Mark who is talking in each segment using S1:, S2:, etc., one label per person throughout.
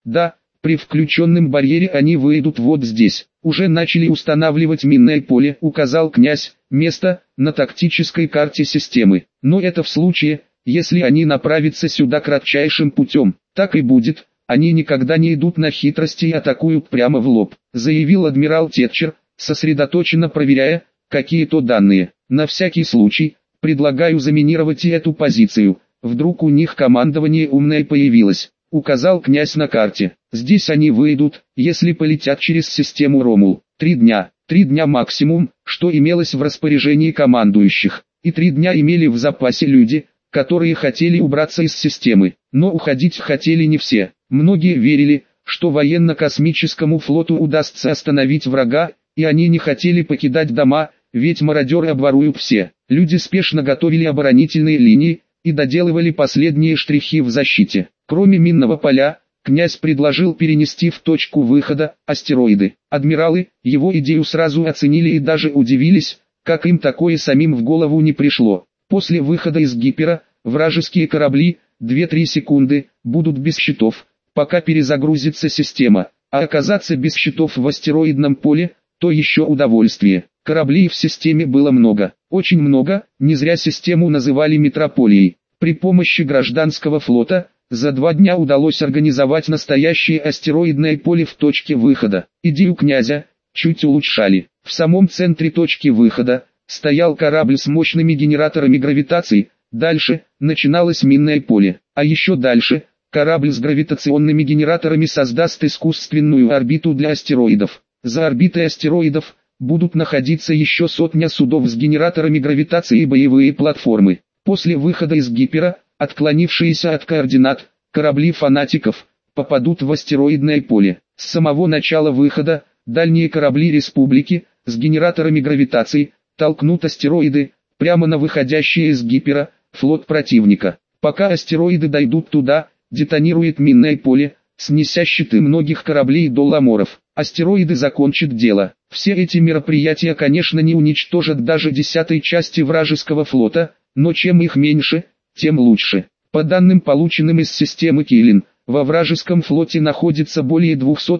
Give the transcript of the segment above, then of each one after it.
S1: Да, при включенном барьере они выйдут вот здесь. Уже начали устанавливать минное поле, указал князь, место на тактической карте системы. Но это в случае, если они направятся сюда кратчайшим путем. Так и будет, они никогда не идут на хитрости и атакуют прямо в лоб, заявил адмирал Тетчер, сосредоточенно проверяя какие-то данные. На всякий случай, предлагаю заминировать и эту позицию. Вдруг у них командование умное появилось, указал князь на карте. Здесь они выйдут, если полетят через систему Ромул. 3 дня. 3 дня максимум, что имелось в распоряжении командующих. И 3 дня имели в запасе люди, которые хотели убраться из системы. Но уходить хотели не все. Многие верили, что военно-космическому флоту удастся остановить врага, и они не хотели покидать дома, ведь мародеры обворуют все. Люди спешно готовили оборонительные линии и доделывали последние штрихи в защите. Кроме минного поля, князь предложил перенести в точку выхода астероиды. Адмиралы его идею сразу оценили и даже удивились, как им такое самим в голову не пришло. После выхода из гипера, вражеские корабли, 2-3 секунды, будут без щитов, пока перезагрузится система, а оказаться без щитов в астероидном поле, то еще удовольствие. Кораблей в системе было много, очень много, не зря систему называли метрополией. При помощи гражданского флота, за 2 дня удалось организовать настоящее астероидное поле в точке выхода. Идею князя чуть улучшали. В самом центре точки выхода стоял корабль с мощными генераторами гравитации, дальше начиналось минное поле, а еще дальше корабль с гравитационными генераторами создаст искусственную орбиту для астероидов. За орбитой астероидов будут находиться еще сотня судов с генераторами гравитации и боевые платформы. После выхода из гипера, отклонившиеся от координат, корабли фанатиков попадут в астероидное поле. С самого начала выхода, дальние корабли республики, с генераторами гравитации, толкнут астероиды, прямо на выходящие из гипера, флот противника. Пока астероиды дойдут туда, детонирует минное поле, снеся щиты многих кораблей до ламоров. Астероиды закончат дело. Все эти мероприятия, конечно, не уничтожат даже 10-й части вражеского флота, но чем их меньше, тем лучше. По данным, полученным из системы Килин, во вражеском флоте находится более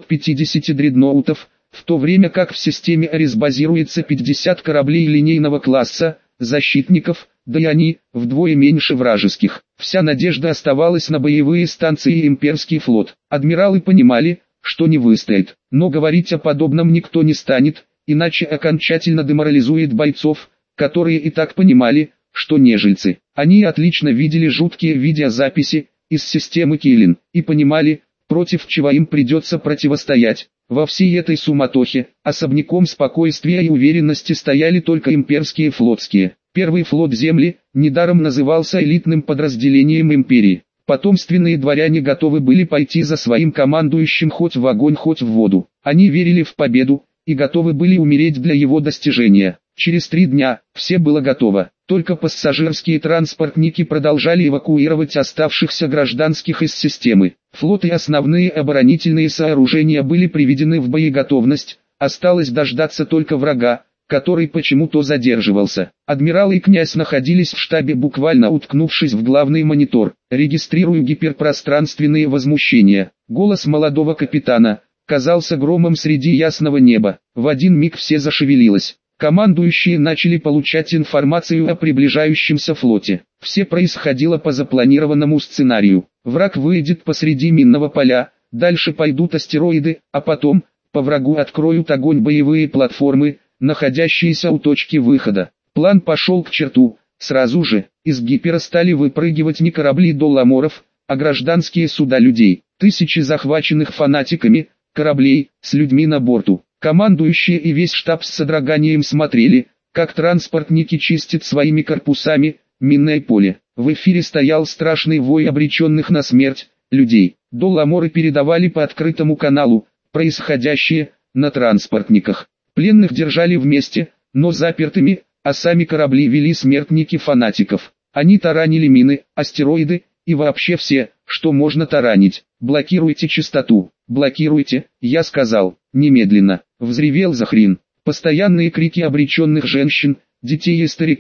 S1: 250 дредноутов, в то время как в системе Арис базируется 50 кораблей линейного класса, защитников, да и они вдвое меньше вражеских. Вся надежда оставалась на боевые станции и имперский флот. Адмиралы понимали, что не выстоит, но говорить о подобном никто не станет, иначе окончательно деморализует бойцов, которые и так понимали, что нежильцы. Они отлично видели жуткие видеозаписи из системы Килин и понимали, против чего им придется противостоять. Во всей этой суматохе, особняком спокойствия и уверенности стояли только имперские флотские. Первый флот Земли недаром назывался элитным подразделением империи. Потомственные дворяне готовы были пойти за своим командующим хоть в огонь, хоть в воду. Они верили в победу и готовы были умереть для его достижения. Через 3 дня все было готово. Только пассажирские транспортники продолжали эвакуировать оставшихся гражданских из системы. Флот и основные оборонительные сооружения были приведены в боеготовность. Осталось дождаться только врага, который почему-то задерживался. Адмирал и князь находились в штабе, буквально уткнувшись в главный монитор. «Регистрирую гиперпространственные возмущения». Голос молодого капитана казался громом среди ясного неба. В один миг все зашевелилось. Командующие начали получать информацию о приближающемся флоте. Все происходило по запланированному сценарию. Враг выйдет посреди минного поля, дальше пойдут астероиды, а потом, по врагу откроют огонь боевые платформы, находящиеся у точки выхода. План пошел к черту. Сразу же, из гипера стали выпрыгивать не корабли долламоров, а гражданские суда людей. Тысячи захваченных фанатиками кораблей с людьми на борту. Командующие и весь штаб с содроганием смотрели, как транспортники чистят своими корпусами минное поле. В эфире стоял страшный вой обреченных на смерть людей. Долламоры передавали по открытому каналу происходящее на транспортниках. Пленных держали вместе, но запертыми, а сами корабли вели смертники фанатиков. Они таранили мины, астероиды и вообще все, что можно таранить. «Блокируйте частоту, блокируйте», я сказал, немедленно. Взревел Захрин. Постоянные крики обреченных женщин, детей и стариков,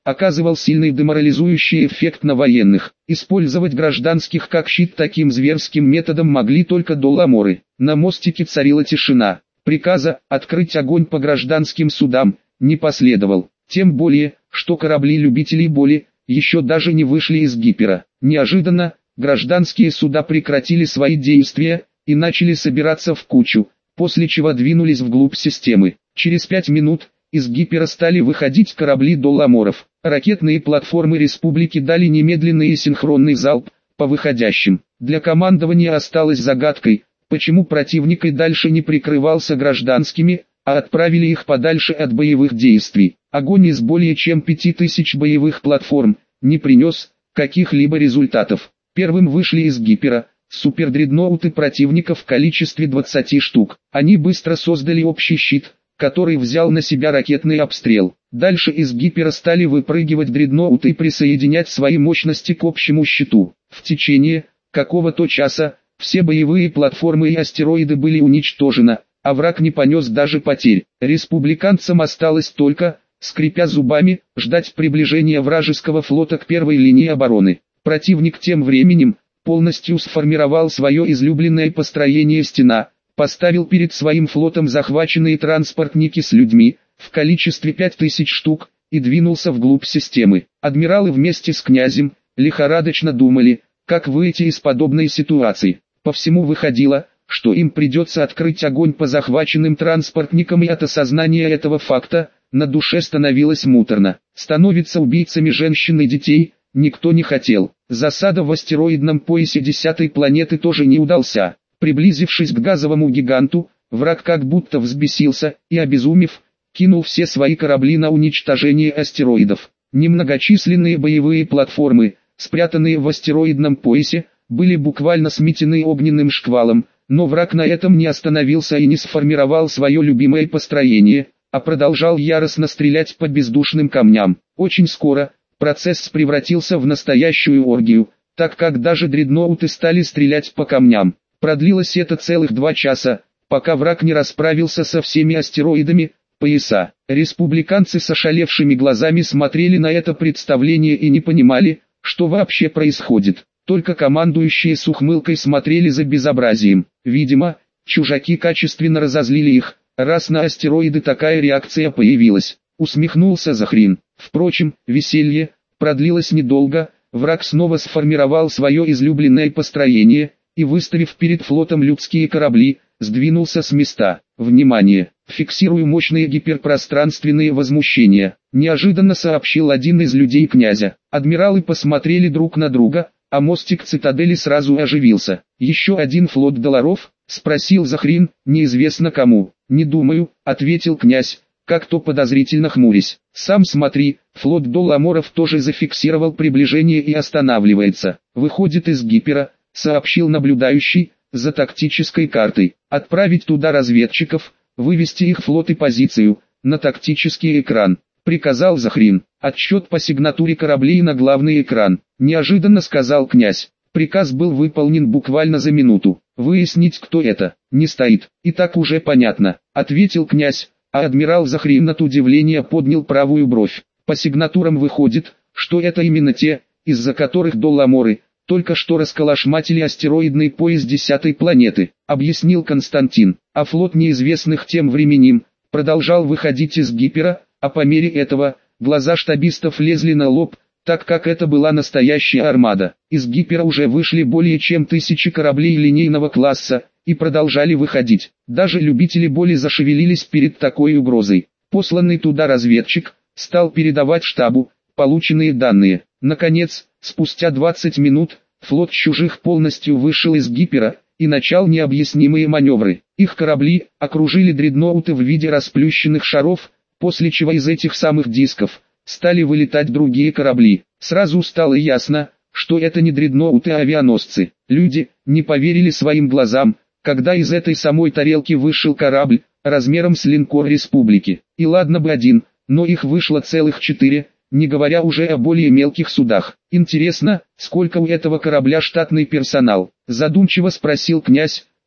S1: оказывал сильный деморализующий эффект на военных. Использовать гражданских как щит таким зверским методом могли только долламоры. На мостике царила тишина. Приказа открыть огонь по гражданским судам не последовал. Тем более, что корабли любителей боли еще даже не вышли из Гипера. Неожиданно, гражданские суда прекратили свои действия и начали собираться в кучу, после чего двинулись вглубь системы. Через 5 минут из Гипера стали выходить корабли долламоров. Ракетные платформы Республики дали немедленный и синхронный залп по выходящим. Для командования осталось загадкой, почему противник и дальше не прикрывался гражданскими, а отправили их подальше от боевых действий. Огонь из более чем 5000 боевых платформ не принес каких-либо результатов. Первым вышли из Гипера супердредноуты противника в количестве 20 штук. Они быстро создали общий щит, который взял на себя ракетный обстрел. Дальше из Гипера стали выпрыгивать дредноуты и присоединять свои мощности к общему щиту. В течение какого-то часа все боевые платформы и астероиды были уничтожены, а враг не понес даже потерь. Республиканцам осталось только, скрипя зубами, ждать приближения вражеского флота к первой линии обороны. Противник тем временем полностью сформировал свое излюбленное построение «Стена», поставил перед своим флотом захваченные транспортники с людьми в количестве 5000 штук и двинулся вглубь системы. Адмиралы вместе с князем лихорадочно думали, как выйти из подобной ситуации. По всему выходило, что им придется открыть огонь по захваченным транспортникам, и от осознания этого факта на душе становилось муторно. Становиться убийцами женщин и детей никто не хотел. Засада в астероидном поясе 10-й планеты тоже не удался. Приблизившись к газовому гиганту, враг как будто взбесился и, обезумев, кинул все свои корабли на уничтожение астероидов. Немногочисленные боевые платформы, спрятанные в астероидном поясе, были буквально сметены огненным шквалом, но враг на этом не остановился и не сформировал свое любимое построение, а продолжал яростно стрелять по бездушным камням. Очень скоро процесс превратился в настоящую оргию, так как даже дредноуты стали стрелять по камням. Продлилось это целых 2 часа, пока враг не расправился со всеми астероидами пояса. Республиканцы с ошалевшими глазами смотрели на это представление и не понимали, что вообще происходит. Только командующие с ухмылкой смотрели за безобразием. Видимо, чужаки качественно разозлили их, раз на астероиды такая реакция появилась. Усмехнулся Захрин. Впрочем, веселье продлилось недолго, враг снова сформировал свое излюбленное построение и, выставив перед флотом людские корабли, сдвинулся с места. Внимание! Фиксирую мощные гиперпространственные возмущения, неожиданно сообщил один из людей князя. Адмиралы посмотрели друг на друга, а мостик цитадели сразу оживился. «Еще один флот долларов?» — спросил Захрин, неизвестно кому. «Не думаю», — ответил князь, как-то подозрительно хмурясь. «Сам смотри, флот долламоров тоже зафиксировал приближение и останавливается. Выходит из Гипера», — сообщил наблюдающий за тактической картой. «Отправить туда разведчиков, вывести их флот и позицию на тактический экран», — приказал Захрин. «Отсчет по сигнатуре кораблей на главный экран», — неожиданно сказал князь. Приказ был выполнен буквально за минуту. «Выяснить, кто это, не стоит. И так уже понятно», — ответил князь, а адмирал Захрин от удивления поднял правую бровь. «По сигнатурам выходит, что это именно те, из-за которых долламоры только что расколошматили астероидный пояс 10-й планеты», — объяснил Константин. А флот неизвестных тем временем продолжал выходить из Гипера, а по мере этого глаза штабистов лезли на лоб, так как это была настоящая армада. Из Гипера уже вышли более чем 1000 кораблей линейного класса и продолжали выходить. Даже любители боли зашевелились перед такой угрозой. Посланный туда разведчик стал передавать штабу полученные данные. Наконец, спустя 20 минут, флот чужих полностью вышел из Гипера и начал необъяснимые маневры. Их корабли окружили дредноуты в виде расплющенных шаров, после чего из этих самых дисков стали вылетать другие корабли. Сразу стало ясно, что это не дредноуты, а авианосцы. Люди не поверили своим глазам, когда из этой самой тарелки вышел корабль размером с линкор Республики. И ладно бы один, но их вышло целых 4, не говоря уже о более мелких судах. «Интересно, сколько у этого корабля штатный персонал?» — задумчиво спросил князь,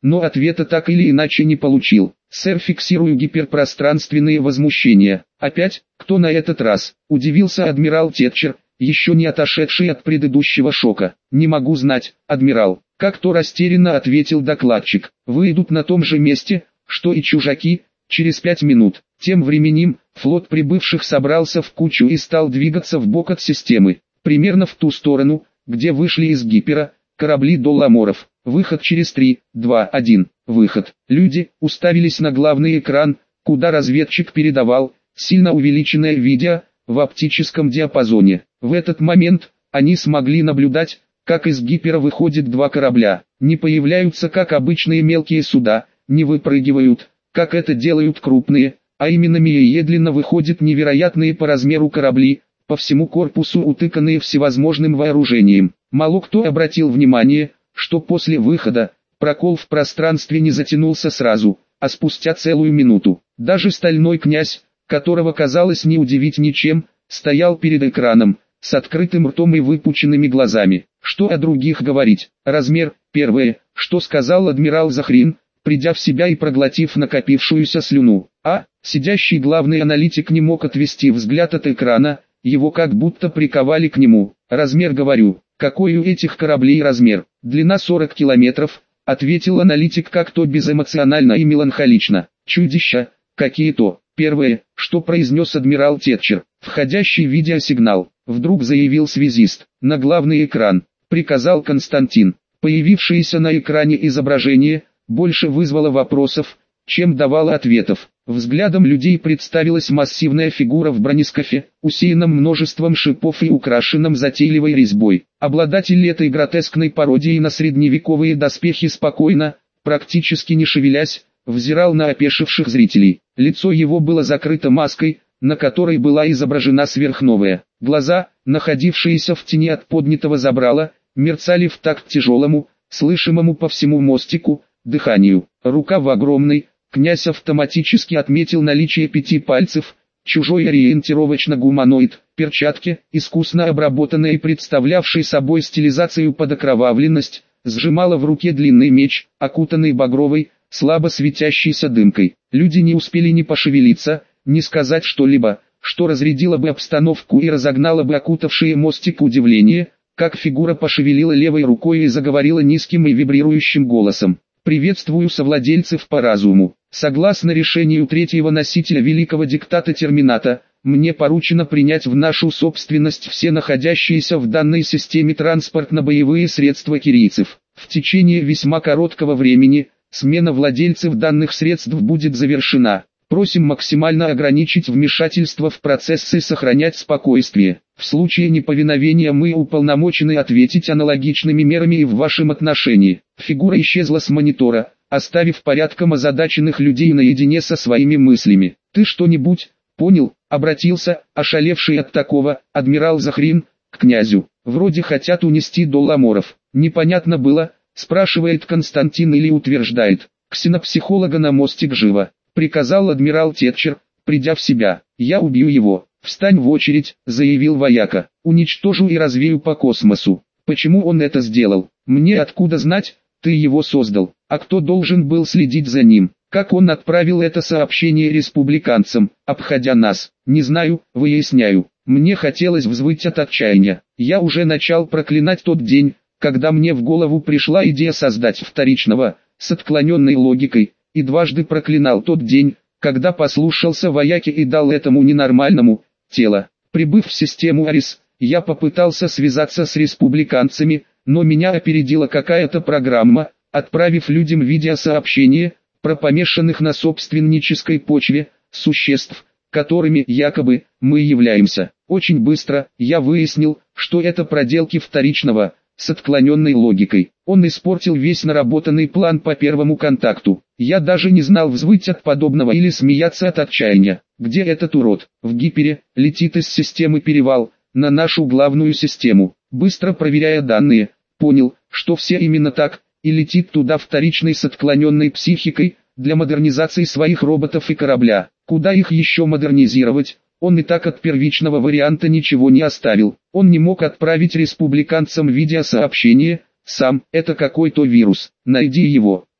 S1: но ответа так или иначе не получил. «Сэр, фиксирую гиперпространственные возмущения». «Опять? Кто на этот раз?» – удивился адмирал Тетчер, еще не отошедший от предыдущего шока. «Не могу знать, адмирал», – как-то растерянно ответил докладчик. «Выйдут на том же месте, что и чужаки, через 5 минут». Тем временем, флот прибывших собрался в кучу и стал двигаться вбок от системы, примерно в ту сторону, где вышли из гипера корабли Долламоров. Выход через 3, 2, 1. Выход. Люди уставились на главный экран, куда разведчик передавал сильно увеличенное видео в оптическом диапазоне. В этот момент они смогли наблюдать, как из гипера выходят два корабля. Не появляются как обычные мелкие суда, не выпрыгивают, как это делают крупные, а именно медленно выходят невероятные по размеру корабли, по всему корпусу утыканные всевозможным вооружением. Мало кто обратил внимание, что после выхода, прокол в пространстве не затянулся сразу, а спустя целую минуту. Даже стальной князь, которого казалось не удивить ничем, стоял перед экраном, с открытым ртом и выпученными глазами. Что о других говорить? Размер, первое, что сказал адмирал Захрин, придя в себя и проглотив накопившуюся слюну. Сидящий главный аналитик не мог отвести взгляд от экрана, его как будто приковали к нему. Размер, говорю. Какой у этих кораблей размер? Длина 40 километров, ответил аналитик как-то безэмоционально и меланхолично. Чудища, какие-то. Первое, что произнес адмирал Тетчер. Входящий видеосигнал. Вдруг заявил связист. На главный экран, приказал Константин. Появившееся на экране изображение больше вызвало вопросов, чем давало ответов. Взглядом людей представилась массивная фигура в бронескафе, усеянном множеством шипов и украшенном затейливой резьбой. Обладатель этой гротескной пародии на средневековые доспехи спокойно, практически не шевелясь, взирал на опешивших зрителей. Лицо его было закрыто маской, на которой была изображена сверхновая. Глаза, находившиеся в тени от поднятого забрала, мерцали в такт тяжелому, слышимому по всему мостику, дыханию. Рука в огромной, князь автоматически отметил наличие 5 пальцев, чужой ориентировочно-гуманоид, перчатки, искусно обработанные и представлявшие собой стилизацию под окровавленность, сжимала в руке длинный меч, окутанный багровой, слабо светящейся дымкой. Люди не успели ни пошевелиться, ни сказать что-либо, что разрядило бы обстановку и разогнало бы окутавшее мостик удивление, как фигура пошевелила левой рукой и заговорила низким и вибрирующим голосом. «Приветствую совладельцев по разуму. Согласно решению третьего носителя великого диктата Термината, мне поручено принять в нашу собственность все находящиеся в данной системе транспортно-боевые средства кирийцев. В течение весьма короткого времени, смена владельцев данных средств будет завершена. Просим максимально ограничить вмешательство в процессы и сохранять спокойствие. В случае неповиновения мы уполномочены ответить аналогичными мерами и в вашем отношении». Фигура исчезла с монитора, оставив порядком озадаченных людей наедине со своими мыслями. «Ты что-нибудь понял?» — обратился, ошалевший от такого, адмирал Захрин, к князю. «Вроде хотят унести Долламоров. Непонятно было, спрашивает Константин или утверждает. Ксенопсихолога на мостик живо», — приказал адмирал Тетчер, придя в себя. «Я убью его». «Встань в очередь», — заявил вояка. «Уничтожу и развею по космосу». «Почему он это сделал? Мне откуда знать? Ты его создал. А кто должен был следить за ним? Как он отправил это сообщение республиканцам, обходя нас? Не знаю, выясняю». Мне хотелось взвыть от отчаяния. Я уже начал проклинать тот день, когда мне в голову пришла идея создать вторичного, с отклоненной логикой, и дважды проклинал тот день, когда послушался вояки и дал этому ненормальному тело. Прибыв в систему Арис, я попытался связаться с республиканцами, но меня опередила какая-то программа, отправив людям видеосообщение про помешанных на собственнической почве существ, которыми якобы мы являемся. Очень быстро я выяснил, что это проделки вторичного, с отклоненной логикой. Он испортил весь наработанный план по первому контакту. Я даже не знал взвыть от подобного или смеяться от отчаяния. Где этот урод? В гипере, летит из системы перевал, на нашу главную систему. Быстро проверяя данные, понял, что все именно так, и летит туда вторичный с отклоненной психикой, для модернизации своих роботов и корабля. Куда их еще модернизировать? Он и так от первичного варианта ничего не оставил. Он не мог отправить республиканцам видеосообщение, сам, это какой-то вирус. Найди его.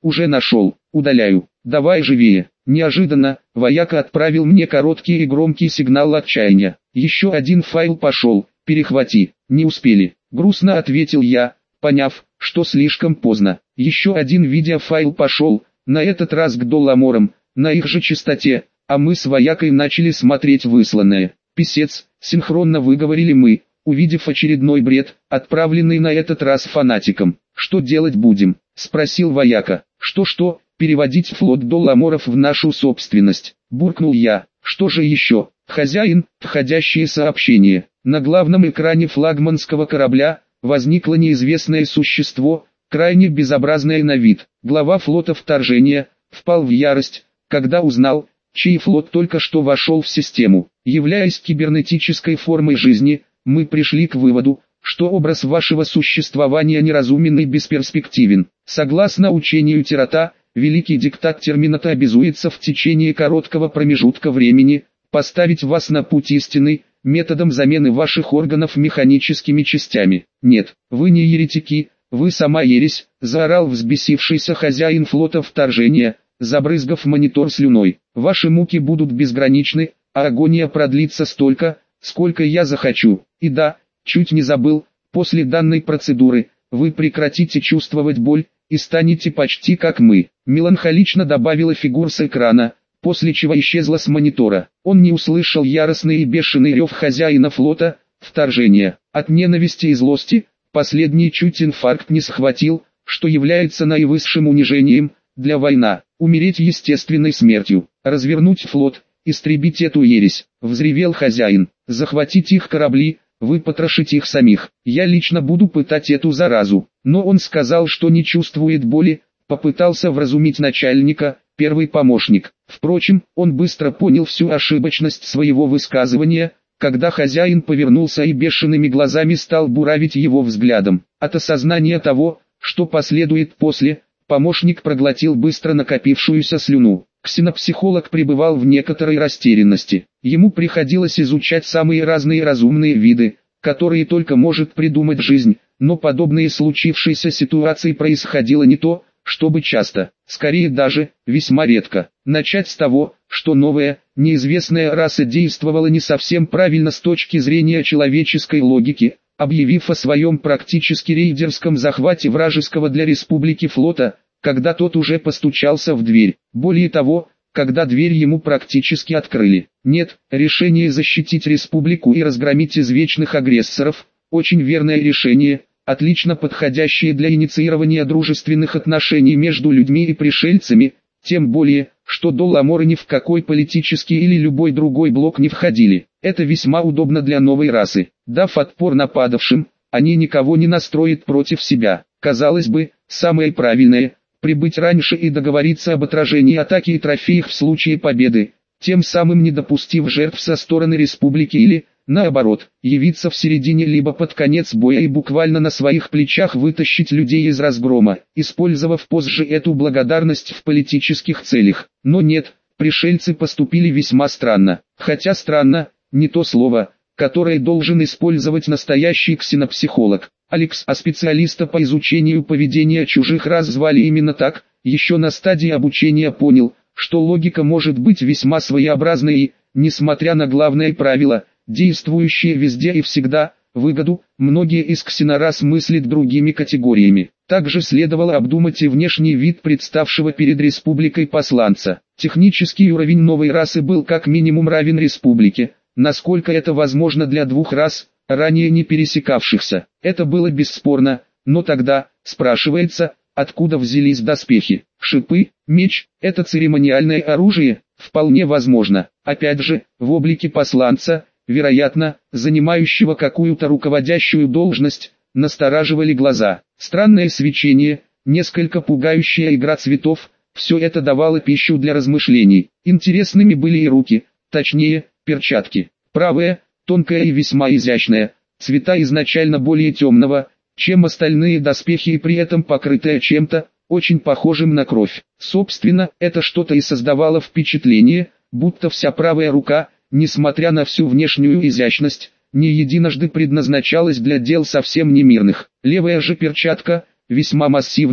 S1: уже нашел, удаляю, давай живее. Неожиданно, вояка отправил мне короткий и громкий сигнал отчаяния. Еще один файл пошел, перехвати, не успели. Грустно ответил я, поняв, что слишком поздно. Еще один видеофайл пошел, на этот раз к Долламорам, на их же частоте, а мы с воякой начали смотреть высланное. Писец, синхронно выговорили мы, увидев очередной бред, отправленный на этот раз фанатиком. «Что делать будем?» – спросил вояка. «Что-что, переводить флот Долламоров в нашу собственность?» – буркнул я. «Что же еще?» «Хозяин, входящие сообщения». На главном экране флагманского корабля возникло неизвестное существо, крайне безобразное на вид. Глава флота вторжения впал в ярость, когда узнал, чей флот только что вошел в систему. Являясь кибернетической формой жизни, мы пришли к выводу, что образ вашего существования неразумен и бесперспективен. Согласно учению Тирата, великий диктат Термината обязуется в течение короткого промежутка времени поставить вас на путь истины, методом замены ваших органов механическими частями. Нет, вы не еретики, вы сама ересь, заорал взбесившийся хозяин флота вторжения, забрызгав монитор слюной. Ваши муки будут безграничны, а агония продлится столько, сколько я захочу. И да, чуть не забыл, после данной процедуры, вы прекратите чувствовать боль, и станете почти как мы. Меланхолично добавила фигура с экрана, после чего исчезла с монитора. Он не услышал яростный и бешеный рев хозяина флота, вторжения. От ненависти и злости, последний чуть инфаркт не схватил, что является наивысшим унижением для войны. Умереть естественной смертью, развернуть флот, истребить эту ересь, взревел хозяин, захватить их корабли, выпотрошить их самих. Я лично буду пытать эту заразу. Но он сказал, что не чувствует боли, попытался вразумить начальника, первый помощник. Впрочем, он быстро понял всю ошибочность своего высказывания, когда хозяин повернулся и бешеными глазами стал буравить его взглядом. От осознания того, что последует после, помощник проглотил быстро накопившуюся слюну. Ксенопсихолог пребывал в некоторой растерянности. Ему приходилось изучать самые разные разумные виды, которые только может придумать жизнь, но подобные случившейся ситуации происходило не то, чтобы часто, скорее даже, весьма редко. Начать с того, что новая, неизвестная раса действовала не совсем правильно с точки зрения человеческой логики, объявив о своем практически рейдерском захвате вражеского для республики флота, когда тот уже постучался в дверь. Более того, когда дверь ему практически открыли. Нет, решение защитить республику и разгромить извечных агрессоров – очень верное решение, отлично подходящее для инициирования дружественных отношений между людьми и пришельцами, тем более, что Долламоры ни в какой политический или любой другой блок не входили. Это весьма удобно для новой расы. Дав отпор нападавшим, они никого не настроят против себя. Казалось бы, самое правильное – прибыть раньше и договориться об отражении атаки и трофеях в случае победы, тем самым не допустив жертв со стороны республики или, наоборот, явиться в середине либо под конец боя и буквально на своих плечах вытащить людей из разгрома, использовав позже эту благодарность в политических целях. Но нет, пришельцы поступили весьма странно. Хотя странно, не то слово, которое должен использовать настоящий ксенопсихолог. Алекс, а специалиста по изучению поведения чужих рас звали именно так, еще на стадии обучения понял, что логика может быть весьма своеобразной и, несмотря на главное правило, действующее везде и всегда, выгоду, многие из ксенорас мыслят другими категориями. Также следовало обдумать и внешний вид представшего перед республикой посланца. Технический уровень новой расы был как минимум равен республике, насколько это возможно для двух рас, ранее не пересекавшихся. Это было бесспорно, но тогда, спрашивается, откуда взялись доспехи? Шипы, меч – это церемониальное оружие? Вполне возможно. Опять же, в облике посланца, вероятно, занимающего какую-то руководящую должность, настораживали глаза. Странное свечение, несколько пугающая игра цветов – все это давало пищу для размышлений. Интересными были и руки, точнее, перчатки. Правая, тонкая и весьма изящная, цвета изначально более темного, чем остальные доспехи и при этом покрытая чем-то, очень похожим на кровь. Собственно, это что-то и создавало впечатление, будто вся правая рука, несмотря на всю внешнюю изящность, не единожды предназначалась для дел совсем немирных. Левая же перчатка, весьма массивная,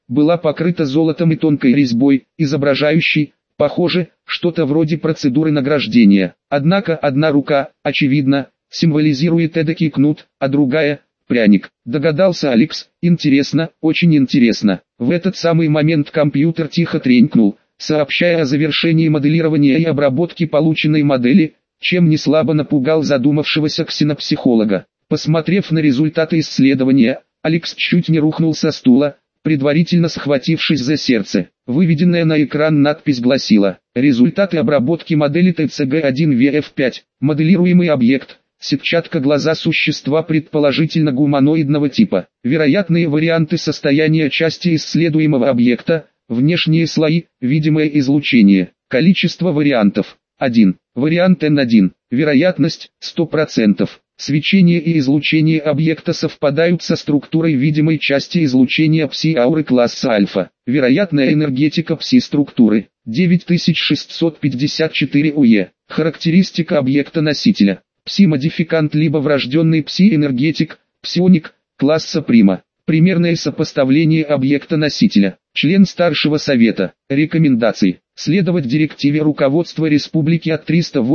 S1: была покрыта золотом и тонкой резьбой, изображающей, похоже, что-то вроде процедуры награждения. Однако одна рука, очевидно, символизирует эдакий кнут, а другая – пряник. Догадался Алекс. Интересно, очень интересно. В этот самый момент компьютер тихо тренькнул, сообщая о завершении моделирования и обработки полученной модели, чем неслабо напугал задумавшегося ксенопсихолога. Посмотрев на результаты исследования, Алекс чуть не рухнул со стула, предварительно схватившись за сердце. Выведенная на экран надпись гласила: результаты обработки модели ТЦГ-1ВФ5, моделируемый объект, сетчатка глаза существа предположительно гуманоидного типа. Вероятные варианты состояния части исследуемого объекта, внешние слои, видимое излучение. Количество вариантов: 1. Вариант N1. Вероятность 100%. Свечение и излучение объекта совпадают со структурой видимой части излучения пси-ауры класса альфа. Вероятная энергетика пси-структуры 9654 УЕ. Характеристика объекта-носителя: пси-модификант либо врожденный пси-энергетик, псионик, класса прима. Примерное сопоставление объекта-носителя. Член Старшего Совета. Рекомендации: следовать директиве руководства Республики от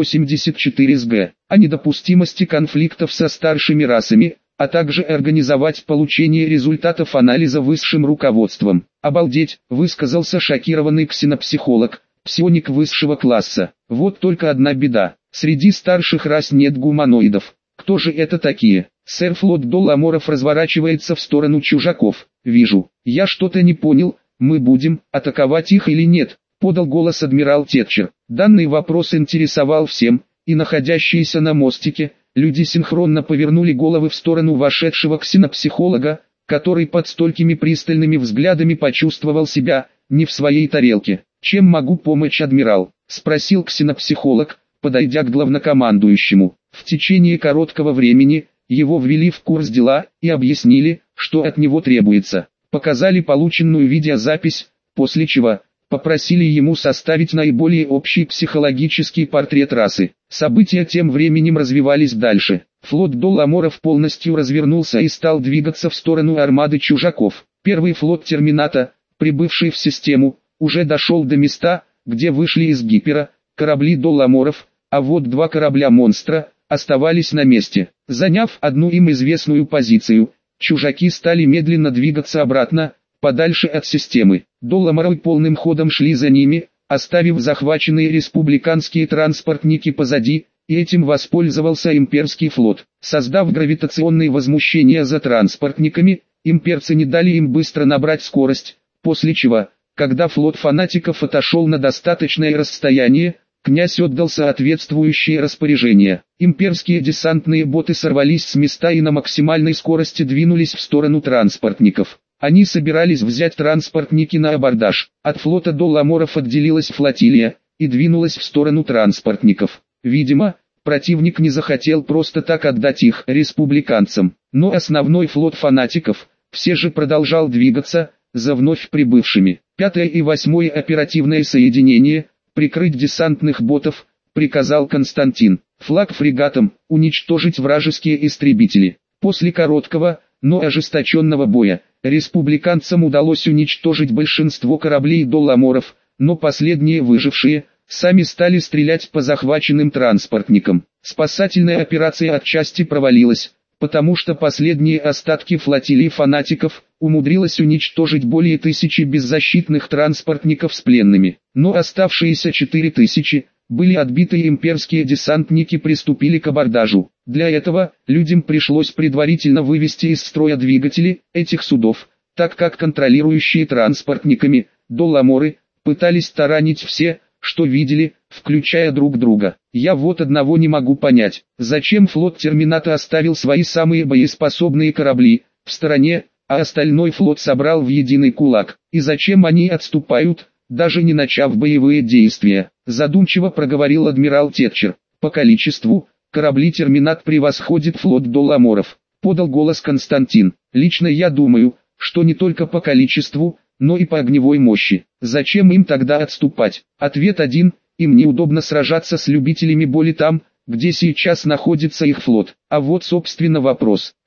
S1: 384 СГ о недопустимости конфликтов со старшими расами, а также организовать получение результатов анализа высшим руководством. Обалдеть, высказался шокированный ксенопсихолог, псионик высшего класса. Вот только одна беда: среди старших рас нет гуманоидов. Кто же это такие? Сэр Флот Долламоров разворачивается в сторону чужаков. Вижу. Я что-то не понял, мы будем атаковать их или нет? Подал голос адмирал Тетчер. Данный вопрос интересовал всем, и находящиеся на мостике, люди синхронно повернули головы в сторону вошедшего ксенопсихолога, который под столькими пристальными взглядами почувствовал себя не в своей тарелке. «Чем могу помочь, адмирал?» – спросил ксенопсихолог, подойдя к главнокомандующему. В течение короткого времени его ввели в курс дела и объяснили, что от него требуется. Показали полученную видеозапись, после чего попросили ему составить наиболее общий психологический портрет расы. События тем временем развивались дальше. Флот Долламоров полностью развернулся и стал двигаться в сторону армады чужаков. Первый флот Термината, прибывший в систему, уже дошел до места, где вышли из гипера корабли Долламоров, а вот два корабля-монстра оставались на месте. Заняв одну им известную позицию, чужаки стали медленно двигаться обратно, подальше от системы. Долламоры полным ходом шли за ними, оставив захваченные республиканские транспортники позади, и этим воспользовался имперский флот. Создав гравитационные возмущения за транспортниками, имперцы не дали им быстро набрать скорость, после чего, когда флот фанатиков отошел на достаточное расстояние, князь отдал соответствующие распоряжения. Имперские десантные боты сорвались с места и на максимальной скорости двинулись в сторону транспортников. Они собирались взять транспортники на абордаж. От флота Долламоров отделилась флотилия и двинулась в сторону транспортников. Видимо, противник не захотел просто так отдать их республиканцам. Но основной флот фанатиков все же продолжал двигаться за вновь прибывшими. 5-е и 8-е оперативное соединение — прикрыть десантных ботов, приказал Константин. Флаг фрегатам — уничтожить вражеские истребители. После короткого, но ожесточенного боя, республиканцам удалось уничтожить большинство кораблей Долламоров, но последние выжившие сами стали стрелять по захваченным транспортникам. Спасательная операция отчасти провалилась, потому что последние остатки флотилии фанатиков умудрилась уничтожить более 1000 беззащитных транспортников с пленными. Но оставшиеся 4000 были отбиты, и имперские десантники приступили к абордажу. Для этого людям пришлось предварительно вывести из строя двигатели этих судов, так как контролирующие транспортниками Долламоры пытались таранить все, что видели, включая друг друга. Я вот одного не могу понять, зачем флот Термината оставил свои самые боеспособные корабли в стороне, а остальной флот собрал в единый кулак, и зачем они отступают, даже не начав боевые действия. Задумчиво проговорил адмирал Тетчер. По количеству, корабли Терминат превосходит флот Долламоров, подал голос Константин. Лично я думаю, что не только по количеству, но и по огневой мощи. Зачем им тогда отступать? Ответ один: им неудобно сражаться с любителями боли там, где сейчас находится их флот. А вот собственно вопрос: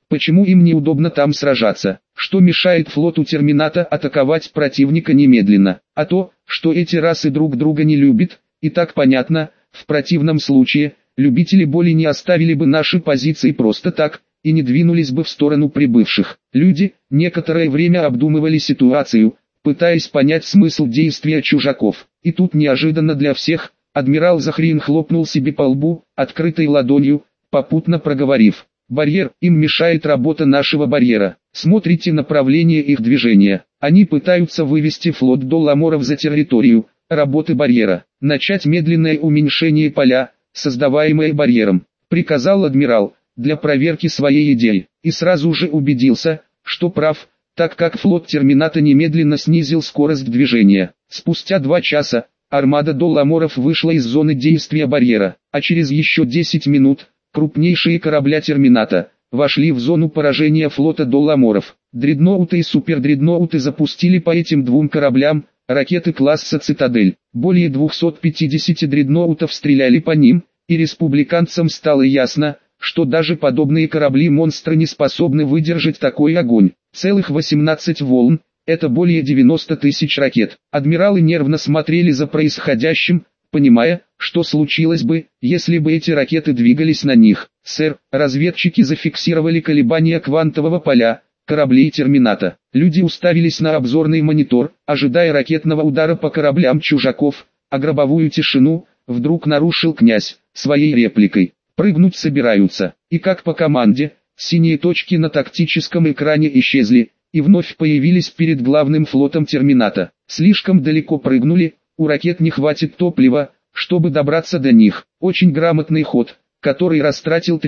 S1: Почему им неудобно там сражаться? Что мешает флоту Термината атаковать противника немедленно? А то, что эти расы друг друга не любят, и так понятно. В противном случае, любители боли не оставили бы наши позиции просто так, и не двинулись бы в сторону прибывших. Люди некоторое время обдумывали ситуацию, пытаясь понять смысл действия чужаков. И тут неожиданно для всех, адмирал Захрин хлопнул себе по лбу, открытой ладонью, попутно проговорив: «Барьер, им мешает работа нашего барьера. Смотрите направление их движения. Они пытаются вывести флот Долламоров за территорию работы барьера. Начать медленное уменьшение поля, создаваемое барьером», — приказал адмирал, для проверки своей идеи, и сразу же убедился, что прав, так как флот Термината немедленно снизил скорость движения. Спустя 2 часа, армада Долламоров вышла из зоны действия барьера, а через еще 10 минут, крупнейшие корабля Термината вошли в зону поражения флота Долламоров. Дредноуты и супердредноуты запустили по этим 2 кораблям ракеты класса «Цитадель». Более 250 дредноутов стреляли по ним, и республиканцам стало ясно, что даже подобные корабли-монстры не способны выдержать такой огонь. Целых 18 волн, это более 90 тысяч ракет. Адмиралы нервно смотрели за происходящим, понимая, что случилось бы, если бы эти ракеты двигались на них. «Сэр, разведчики зафиксировали колебания квантового поля кораблей Термината». Люди уставились на обзорный монитор, ожидая ракетного удара по кораблям чужаков, а гробовую тишину вдруг нарушил князь своей репликой: «Прыгнуть собираются». И как по команде, синие точки на тактическом экране исчезли, и вновь появились перед главным флотом Термината. Слишком далеко прыгнули, у ракет не хватит топлива, чтобы добраться до них. Очень грамотный ход, который растратил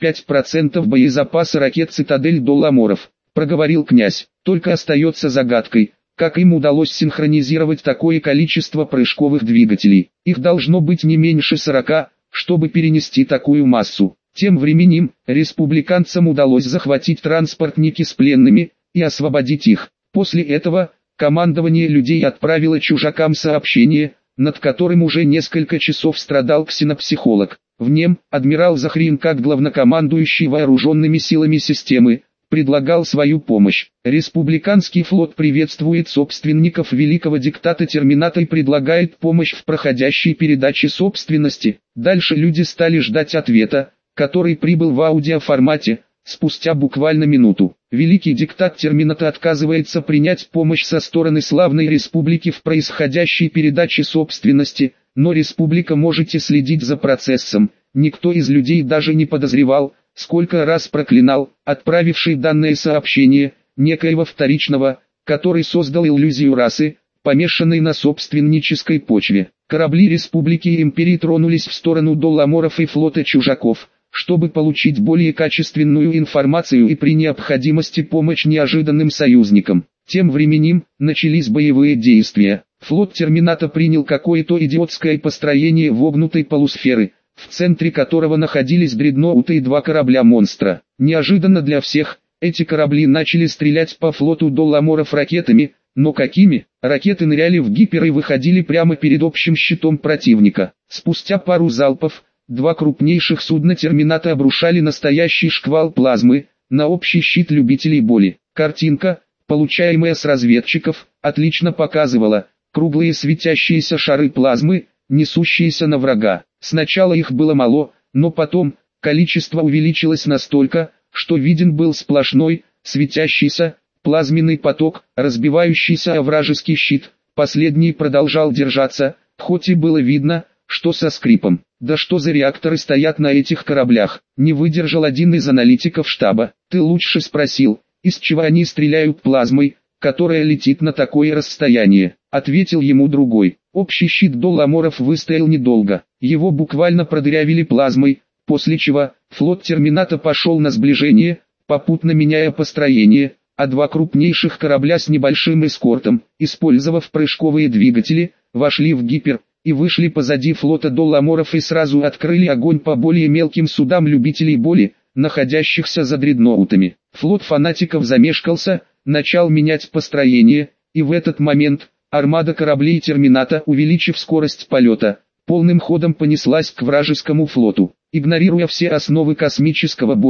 S1: 35% боезапаса ракет «Цитадель» Долламоров, проговорил князь. Только остается загадкой, как им удалось синхронизировать такое количество прыжковых двигателей. Их должно быть не меньше 40, чтобы перенести такую массу. Тем временем, республиканцам удалось захватить транспортники с пленными и освободить их. После этого, командование людей отправило чужакам сообщение, над которым уже несколько часов страдал ксенопсихолог. В нем, адмирал Захрин, как главнокомандующий вооруженными силами системы, предлагал свою помощь. Республиканский флот приветствует собственников великого диктата Термината и предлагает помощь в проходящей передаче собственности. Дальше люди стали ждать ответа, который прибыл в аудиоформате, спустя буквально минуту. Великий диктат Термината отказывается принять помощь со стороны славной республики в происходящей передаче собственности, но республика можете следить за процессом. Никто из людей даже не подозревал, сколько раз проклинал отправивший данное сообщение некоего вторичного, который создал иллюзию расы, помешанной на собственнической почве. Корабли республики и империи тронулись в сторону Долламоров и флота чужаков, чтобы получить более качественную информацию и при необходимости помощь неожиданным союзникам. Тем временем, начались боевые действия. Флот Термината принял какое-то идиотское построение вогнутой полусферы, в центре которого находились дредноуты и 2 корабля-монстра. Неожиданно для всех, эти корабли начали стрелять по флоту Долламоров ракетами, но какими? Ракеты ныряли в гипер и выходили прямо перед общим щитом противника. Спустя пару залпов, 2 крупнейших судна Термината обрушали настоящий шквал плазмы на общий щит любителей боли. Картинка, получаемая с разведчиков, отлично показывала круглые светящиеся шары плазмы, несущиеся на врага. Сначала их было мало, но потом количество увеличилось настолько, что виден был сплошной, светящийся, плазменный поток, разбивающийся о вражеский щит. Последний продолжал держаться, хоть и было видно, что со скрипом. «Да что за реакторы стоят на этих кораблях?» — не выдержал один из аналитиков штаба. «Ты лучше спросил, из чего они стреляют плазмой, которая летит на такое расстояние?» — ответил ему другой. Общий щит Долламоров выстоял недолго, его буквально продырявили плазмой, после чего флот Термината пошел на сближение, попутно меняя построение, а 2 крупнейших корабля с небольшим эскортом, использовав прыжковые двигатели, вошли в гипер и вышли позади флота Долламоров и сразу открыли огонь по более мелким судам любителей боли, находящихся за дредноутами. Флот фанатиков замешкался, начал менять построение, и в этот момент армада кораблей Термината, увеличив скорость полета, полным ходом понеслась к вражескому флоту. Игнорируя все основы космического боя,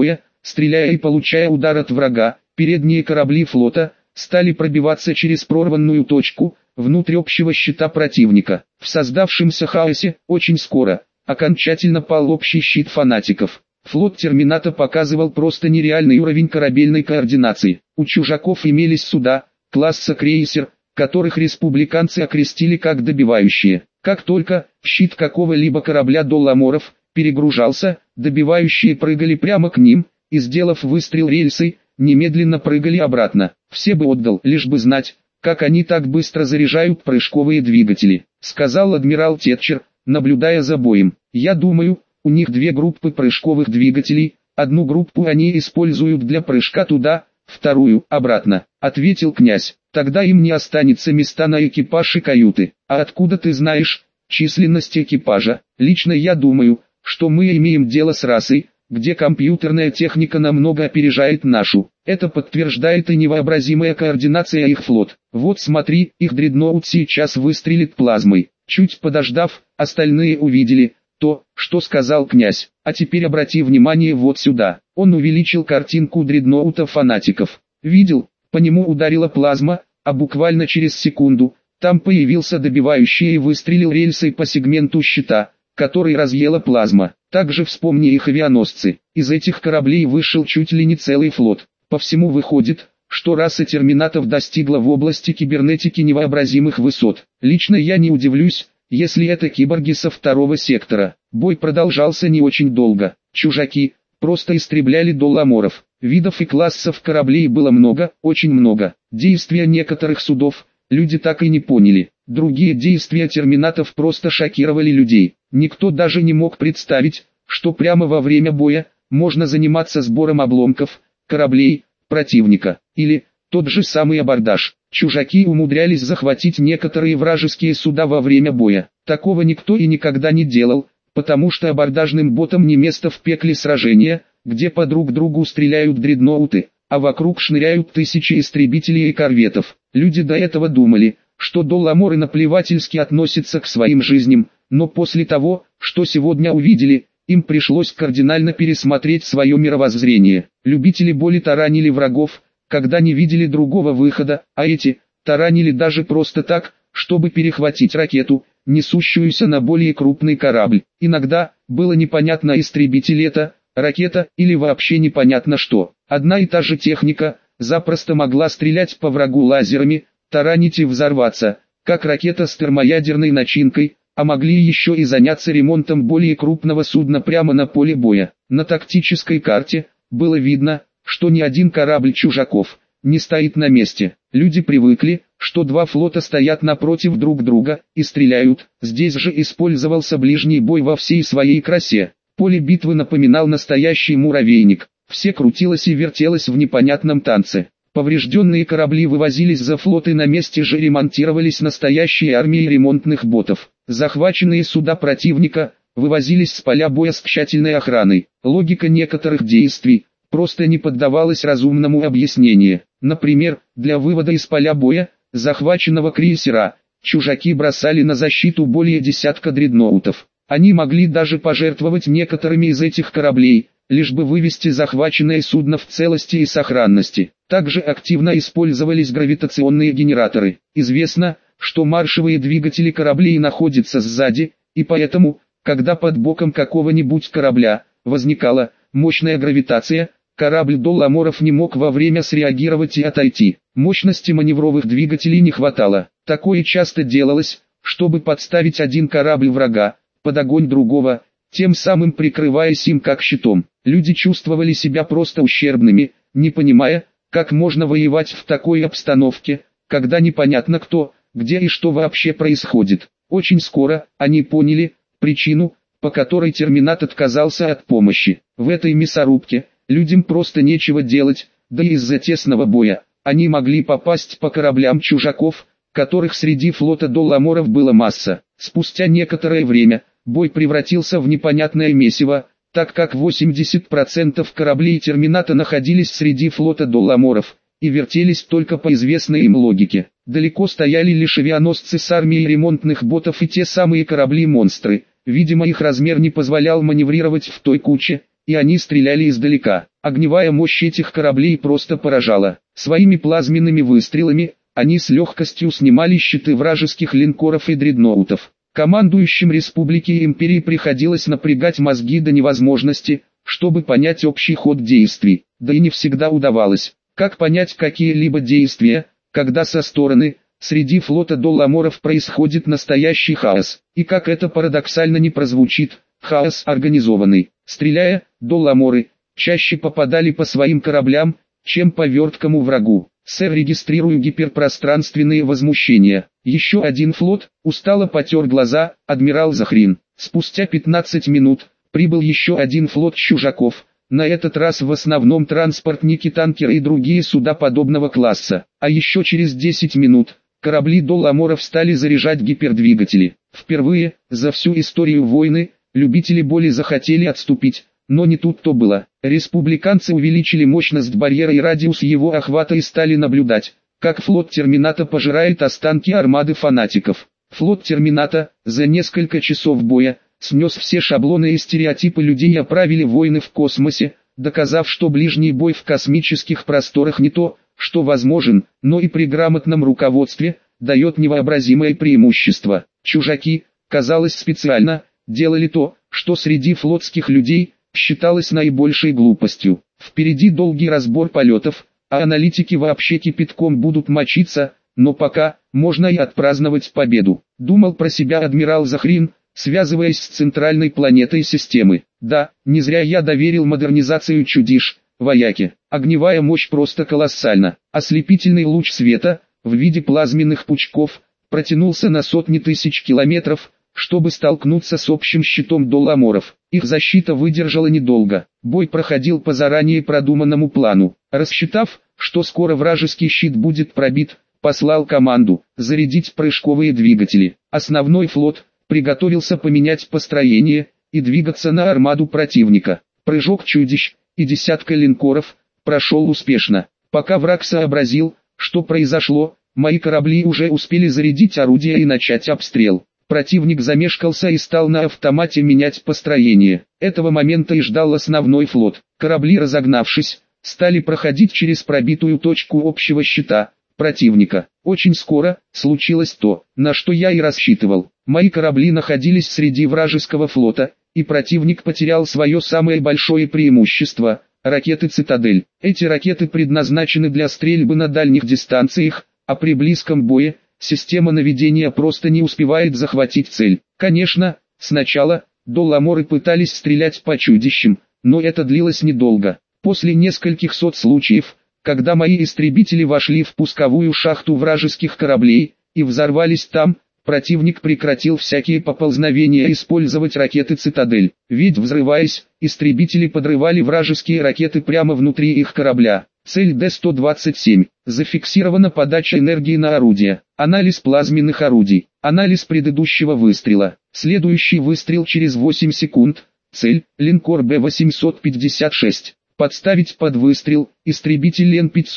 S1: стреляя и получая удар от врага, передние корабли флота стали пробиваться через прорванную точку внутрь общего щита противника. В создавшемся хаосе очень скоро окончательно пал общий щит фанатиков. Флот Термината показывал просто нереальный уровень корабельной координации. У чужаков имелись суда класса крейсер, которых республиканцы окрестили как добивающие. Как только щит какого-либо корабля Долламоров перегружался, добивающие прыгали прямо к ним, и, сделав выстрел рельсой, немедленно прыгали обратно. Все бы отдал, лишь бы знать, как они так быстро заряжают прыжковые двигатели, сказал адмирал Тетчер, наблюдая за боем. Я думаю, у них две группы прыжковых двигателей, одну группу они используют для прыжка туда, вторую обратно, ответил князь. Тогда им не останется места на экипаж и каюты. А откуда ты знаешь численность экипажа? Лично я думаю, что мы имеем дело с расой, где компьютерная техника намного опережает нашу. Это подтверждает и невообразимая координация их флот. Вот смотри, их дредноут сейчас выстрелит плазмой. Чуть подождав, остальные увидели то, что сказал князь. А теперь обрати внимание вот сюда. Он увеличил картинку дредноута фанатиков. Видел? По нему ударила плазма, а буквально через секунду там появился добивающий и выстрелил рельсой по сегменту щита, который разъела плазма. Также вспомни их авианосцы. Из этих кораблей вышел чуть ли не целый флот. По всему выходит, что раса терминатов достигла в области кибернетики невообразимых высот. Лично я не удивлюсь, если это киборги со второго сектора. Бой продолжался не очень долго. Чужаки просто истребляли Долламоров. Видов и классов кораблей было много, очень много. Действия некоторых судов люди так и не поняли. Другие действия терминатов просто шокировали людей. Никто даже не мог представить, что прямо во время боя можно заниматься сбором обломков кораблей противника. Или тот же самый абордаж. Чужаки умудрялись захватить некоторые вражеские суда во время боя. Такого никто и никогда не делал, потому что абордажным ботам не место в пекле сражения, где по друг другу стреляют дредноуты, а вокруг шныряют тысячи истребителей и корветов. Люди до этого думали, что Долламоры наплевательски относятся к своим жизням, но после того, что сегодня увидели, им пришлось кардинально пересмотреть свое мировоззрение. Любители боли таранили врагов, когда не видели другого выхода, а эти таранили даже просто так, чтобы перехватить ракету, несущуюся на более крупный корабль. Иногда было непонятно, истребитель это, ракета или вообще непонятно что. Одна и та же техника запросто могла стрелять по врагу лазерами, таранить и взорваться, как ракета с термоядерной начинкой, а могли еще и заняться ремонтом более крупного судна прямо на поле боя. На тактической карте было видно, что ни один корабль чужаков не стоит на месте. Люди привыкли, что два флота стоят напротив друг друга и стреляют. Здесь же использовался ближний бой во всей своей красе. Поле битвы напоминал настоящий муравейник. Все крутилось и вертелось в непонятном танце. Поврежденные корабли вывозились за флот и на месте же ремонтировались настоящие армии ремонтных ботов. Захваченные суда противника вывозились с поля боя с тщательной охраной. Логика некоторых действий просто не поддавалась разумному объяснению. Например, для вывода из поля боя захваченного крейсера чужаки бросали на защиту более десятка дредноутов. Они могли даже пожертвовать некоторыми из этих кораблей, лишь бы вывести захваченное судно в целости и сохранности. Также активно использовались гравитационные генераторы. Известно, что маршевые двигатели кораблей находятся сзади, и поэтому, когда под боком какого-нибудь корабля возникала мощная гравитация, корабль Долламоров не мог вовремя среагировать и отойти. Мощности маневровых двигателей не хватало. Такое часто делалось, чтобы подставить один корабль врага под огонь другого, тем самым прикрываясь им как щитом. Люди чувствовали себя просто ущербными, не понимая, как можно воевать в такой обстановке, когда непонятно кто, где и что вообще происходит. Очень скоро они поняли причину, по которой Терминат отказался от помощи. В этой мясорубке людям просто нечего делать, да и из-за тесного боя они могли попасть по кораблям чужаков, которых среди флота Долламоров было масса. Спустя некоторое время бой превратился в непонятное месиво, так как 80% кораблей Термината находились среди флота Долламоров и вертелись только по известной им логике. Далеко стояли лишь авианосцы с армией ремонтных ботов и те самые корабли-монстры. Видимо, их размер не позволял маневрировать в той куче, и они стреляли издалека. Огневая мощь этих кораблей просто поражала. Своими плазменными выстрелами они с легкостью снимали щиты вражеских линкоров и дредноутов. Командующим республики и империи приходилось напрягать мозги до невозможности, чтобы понять общий ход действий, да и не всегда удавалось. Как понять какие-либо действия, когда со стороны, среди флота Долламоров происходит настоящий хаос, и как это парадоксально не прозвучит, хаос организованный. Стреляя, Долламоры чаще попадали по своим кораблям, чем по верткому врагу. Сэр, регистрирую гиперпространственные возмущения. Еще один флот, устало потер глаза, адмирал Захрин. Спустя 15 минут, прибыл еще один флот чужаков, на этот раз в основном транспортники, танкеры и другие суда подобного класса. А еще через 10 минут, корабли Долламоров стали заряжать гипердвигатели. Впервые, за всю историю войны, любители боли захотели отступить. Но не тут-то было. Республиканцы увеличили мощность барьера и радиус его охвата и стали наблюдать, как флот Термината пожирает останки армады фанатиков. Флот Термината, за несколько часов боя, снес все шаблоны и стереотипы людей и отправили войны в космосе, доказав, что ближний бой в космических просторах не то, что возможен, но и при грамотном руководстве, дает невообразимое преимущество. Чужаки, казалось, специально делали то, что среди флотских людей считалось наибольшей глупостью. Впереди долгий разбор полетов, а аналитики вообще кипятком будут мочиться, но пока можно и отпраздновать победу. Думал про себя адмирал Захрин, связываясь с центральной планетой системы. Да, не зря я доверил модернизацию чудиш, вояки. Огневая мощь просто колоссальна. Ослепительный луч света, в виде плазменных пучков, протянулся на сотни тысяч километров, чтобы столкнуться с общим щитом Долламоров. Их защита выдержала недолго. Бой проходил по заранее продуманному плану. Рассчитав, что скоро вражеский щит будет пробит, послал команду зарядить прыжковые двигатели. Основной флот приготовился поменять построение и двигаться на армаду противника. Прыжок чудищ и десятка линкоров прошел успешно. Пока враг сообразил, что произошло, мои корабли уже успели зарядить орудия и начать обстрел. Противник замешкался и стал на автомате менять построение. Этого момента и ждал основной флот. Корабли, разогнавшись, стали проходить через пробитую точку общего щита противника. Очень скоро случилось то, на что я и рассчитывал. Мои корабли находились среди вражеского флота, и противник потерял свое самое большое преимущество – ракеты «Цитадель». Эти ракеты предназначены для стрельбы на дальних дистанциях, а при близком бое система наведения просто не успевает захватить цель. Конечно, сначала Долламоры пытались стрелять по чудищам, но это длилось недолго. После нескольких сот случаев, когда мои истребители вошли в пусковую шахту вражеских кораблей и взорвались там, противник прекратил всякие поползновения использовать ракеты «Цитадель». Ведь взрываясь, истребители подрывали вражеские ракеты прямо внутри их корабля. Цель Д-127. Зафиксирована подача энергии на орудие. Анализ плазменных орудий. Анализ предыдущего выстрела. Следующий выстрел через 8 секунд. Цель – линкор Б-856. Подставить под выстрел, истребитель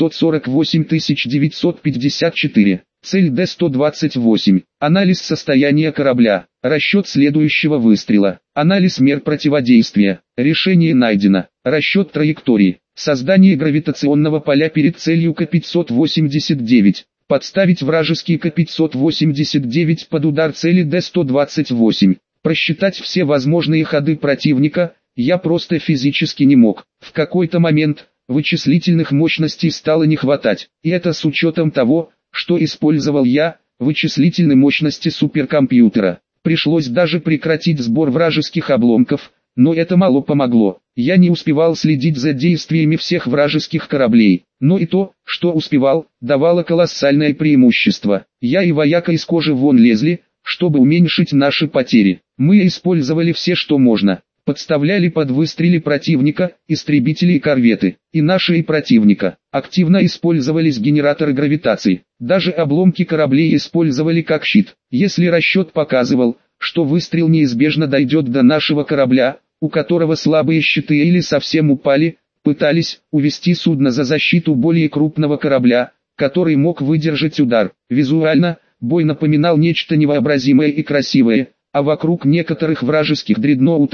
S1: Н-548 954. Цель Д-128. Анализ состояния корабля. Расчет следующего выстрела. Анализ мер противодействия. Решение найдено. Расчет траектории. Создание гравитационного поля перед целью К-589. Подставить вражеский К-589 под удар цели Д-128. Просчитать все возможные ходы противника я просто физически не мог. В какой-то момент вычислительных мощностей стало не хватать. И это с учетом того, что использовал я, вычислительной мощности суперкомпьютера. Пришлось даже прекратить сбор вражеских обломков, но это мало помогло. Я не успевал следить за действиями всех вражеских кораблей, но и то, что успевал, давало колоссальное преимущество. Я и вояка из кожи вон лезли, чтобы уменьшить наши потери. Мы использовали все, что можно. Подставляли под выстрелы противника, истребители и корветы. И наши, и противника. Активно использовались генераторы гравитации. Даже обломки кораблей использовали как щит. Если расчет показывал, что выстрел неизбежно дойдет до нашего корабля, у которого слабые щиты или совсем упали, пытались увести судно за защиту более крупного корабля, который мог выдержать удар. Визуально, бой напоминал нечто невообразимое и красивое, а вокруг некоторых вражеских дредноутов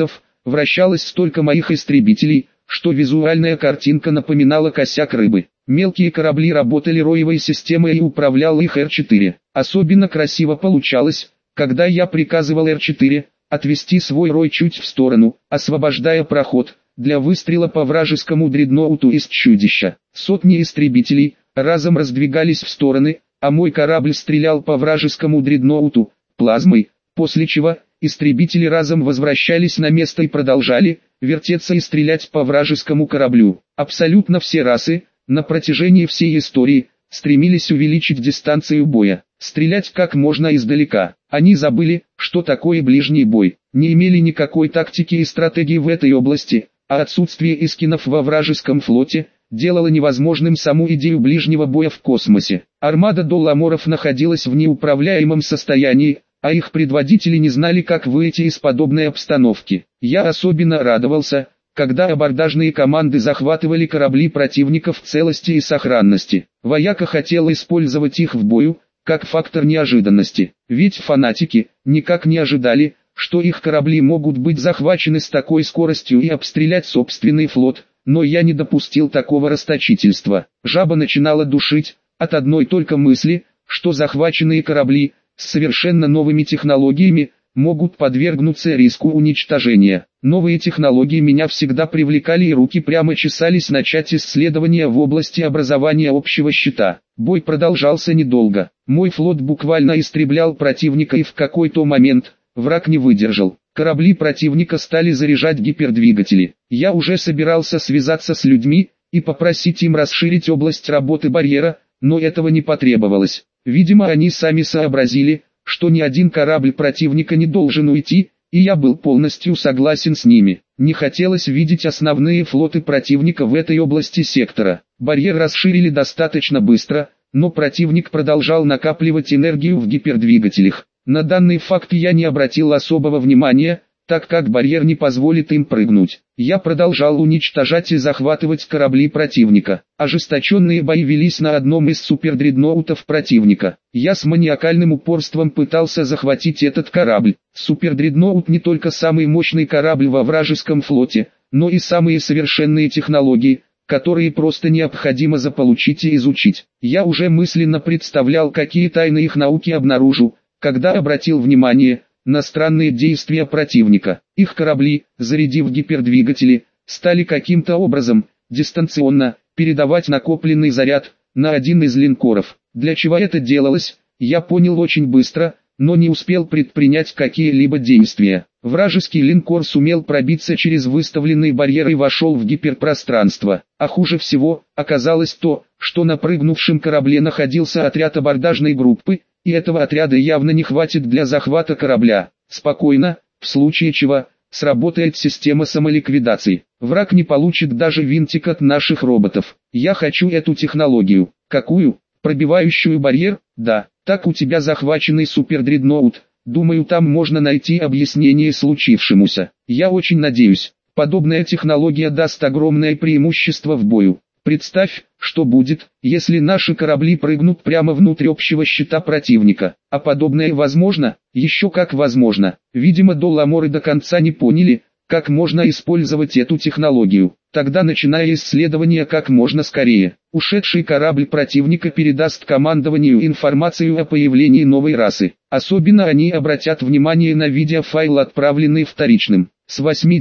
S1: вращалось столько моих истребителей, что визуальная картинка напоминала косяк рыбы. Мелкие корабли работали роевой системой и управлял их Р-4. Особенно красиво получалось, когда я приказывал Р-4 отвести свой рой чуть в сторону, освобождая проход для выстрела по вражескому дредноуту из чудища. Сотни истребителей разом раздвигались в стороны, а мой корабль стрелял по вражескому дредноуту плазмой, после чего истребители разом возвращались на место и продолжали вертеться и стрелять по вражескому кораблю. Абсолютно все расы на протяжении всей истории стремились увеличить дистанцию боя, стрелять как можно издалека. Они забыли, что такое ближний бой, не имели никакой тактики и стратегии в этой области, а отсутствие эскинов во вражеском флоте делало невозможным саму идею ближнего боя в космосе. Армада Долламоров находилась в неуправляемом состоянии, а их предводители не знали, как выйти из подобной обстановки. Я особенно радовался, когда абордажные команды захватывали корабли противников в целости и сохранности. Вояка хотел использовать их в бою, как фактор неожиданности, ведь фанатики никак не ожидали, что их корабли могут быть захвачены с такой скоростью и обстрелять собственный флот, но я не допустил такого расточительства. Жаба начинала душить от одной только мысли, что захваченные корабли с совершенно новыми технологиями могут подвергнуться риску уничтожения. Новые технологии меня всегда привлекали, и руки прямо чесались начать исследования в области образования общего щита. Бой продолжался недолго. Мой флот буквально истреблял противника, и в какой-то момент враг не выдержал. Корабли противника стали заряжать гипердвигатели. Я уже собирался связаться с людьми и попросить им расширить область работы барьера, но этого не потребовалось. Видимо, они сами сообразили, что ни один корабль противника не должен уйти, и я был полностью согласен с ними. Не хотелось видеть основные флоты противника в этой области сектора. Барьер расширили достаточно быстро, но противник продолжал накапливать энергию в гипердвигателях. На данный факт я не обратил особого внимания, так как барьер не позволит им прыгнуть. Я продолжал уничтожать и захватывать корабли противника. Ожесточенные бои велись на одном из супердредноутов противника. Я с маниакальным упорством пытался захватить этот корабль. Супердредноут не только самый мощный корабль во вражеском флоте, но и самые совершенные технологии, которые просто необходимо заполучить и изучить. Я уже мысленно представлял, какие тайны их науки обнаружу, когда обратил внимание на странные действия противника. Их корабли, зарядив гипердвигатели, стали каким-то образом, дистанционно, передавать накопленный заряд на один из линкоров. Для чего это делалось, я понял очень быстро, но не успел предпринять какие-либо действия. Вражеский линкор сумел пробиться через выставленный барьер и вошел в гиперпространство. А хуже всего оказалось то, что на прыгнувшем корабле находился отряд абордажной группы, и этого отряда явно не хватит для захвата корабля. Спокойно, в случае чего, сработает система самоликвидации. Враг не получит даже винтик от наших роботов. Я хочу эту технологию. Какую? Пробивающую барьер? Да. Так у тебя захваченный супердредноут. Думаю, там можно найти объяснение случившемуся. Я очень надеюсь. Подобная технология даст огромное преимущество в бою. Представь, что будет, если наши корабли прыгнут прямо внутрь общего щита противника. А подобное возможно? Еще как возможно. Видимо, Долламоры до конца не поняли, как можно использовать эту технологию. Тогда начиная исследование как можно скорее. Ушедший корабль противника передаст командованию информацию о появлении новой расы. Особенно они обратят внимание на видеофайл, отправленный вторичным. С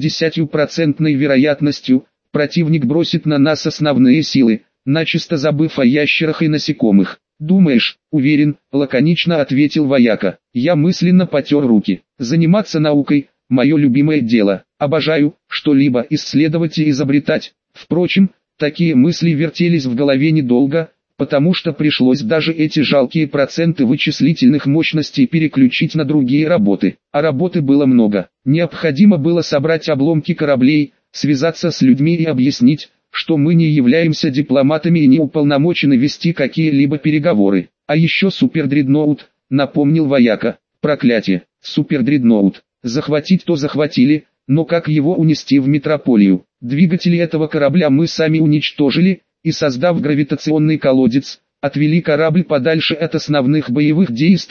S1: 80% вероятностью противник бросит на нас основные силы, начисто забыв о ящерах и насекомых. «Думаешь?» «Уверен», — лаконично ответил вояка. Я мысленно потер руки. Заниматься наукой — мое любимое дело. Обожаю что-либо исследовать и изобретать. Впрочем, такие мысли вертелись в голове недолго, потому что пришлось даже эти жалкие проценты вычислительных мощностей переключить на другие работы. А работы было много. Необходимо было собрать обломки кораблей, связаться с людьми и объяснить, что мы не являемся дипломатами и не уполномочены вести какие-либо переговоры. А еще супердредноут, напомнил вояка. Проклятие, супердредноут. Захватить то захватили, но как его унести в метрополию? Двигатели этого корабля мы сами уничтожили, и создав гравитационный колодец, отвели корабль подальше от основных боевых действий,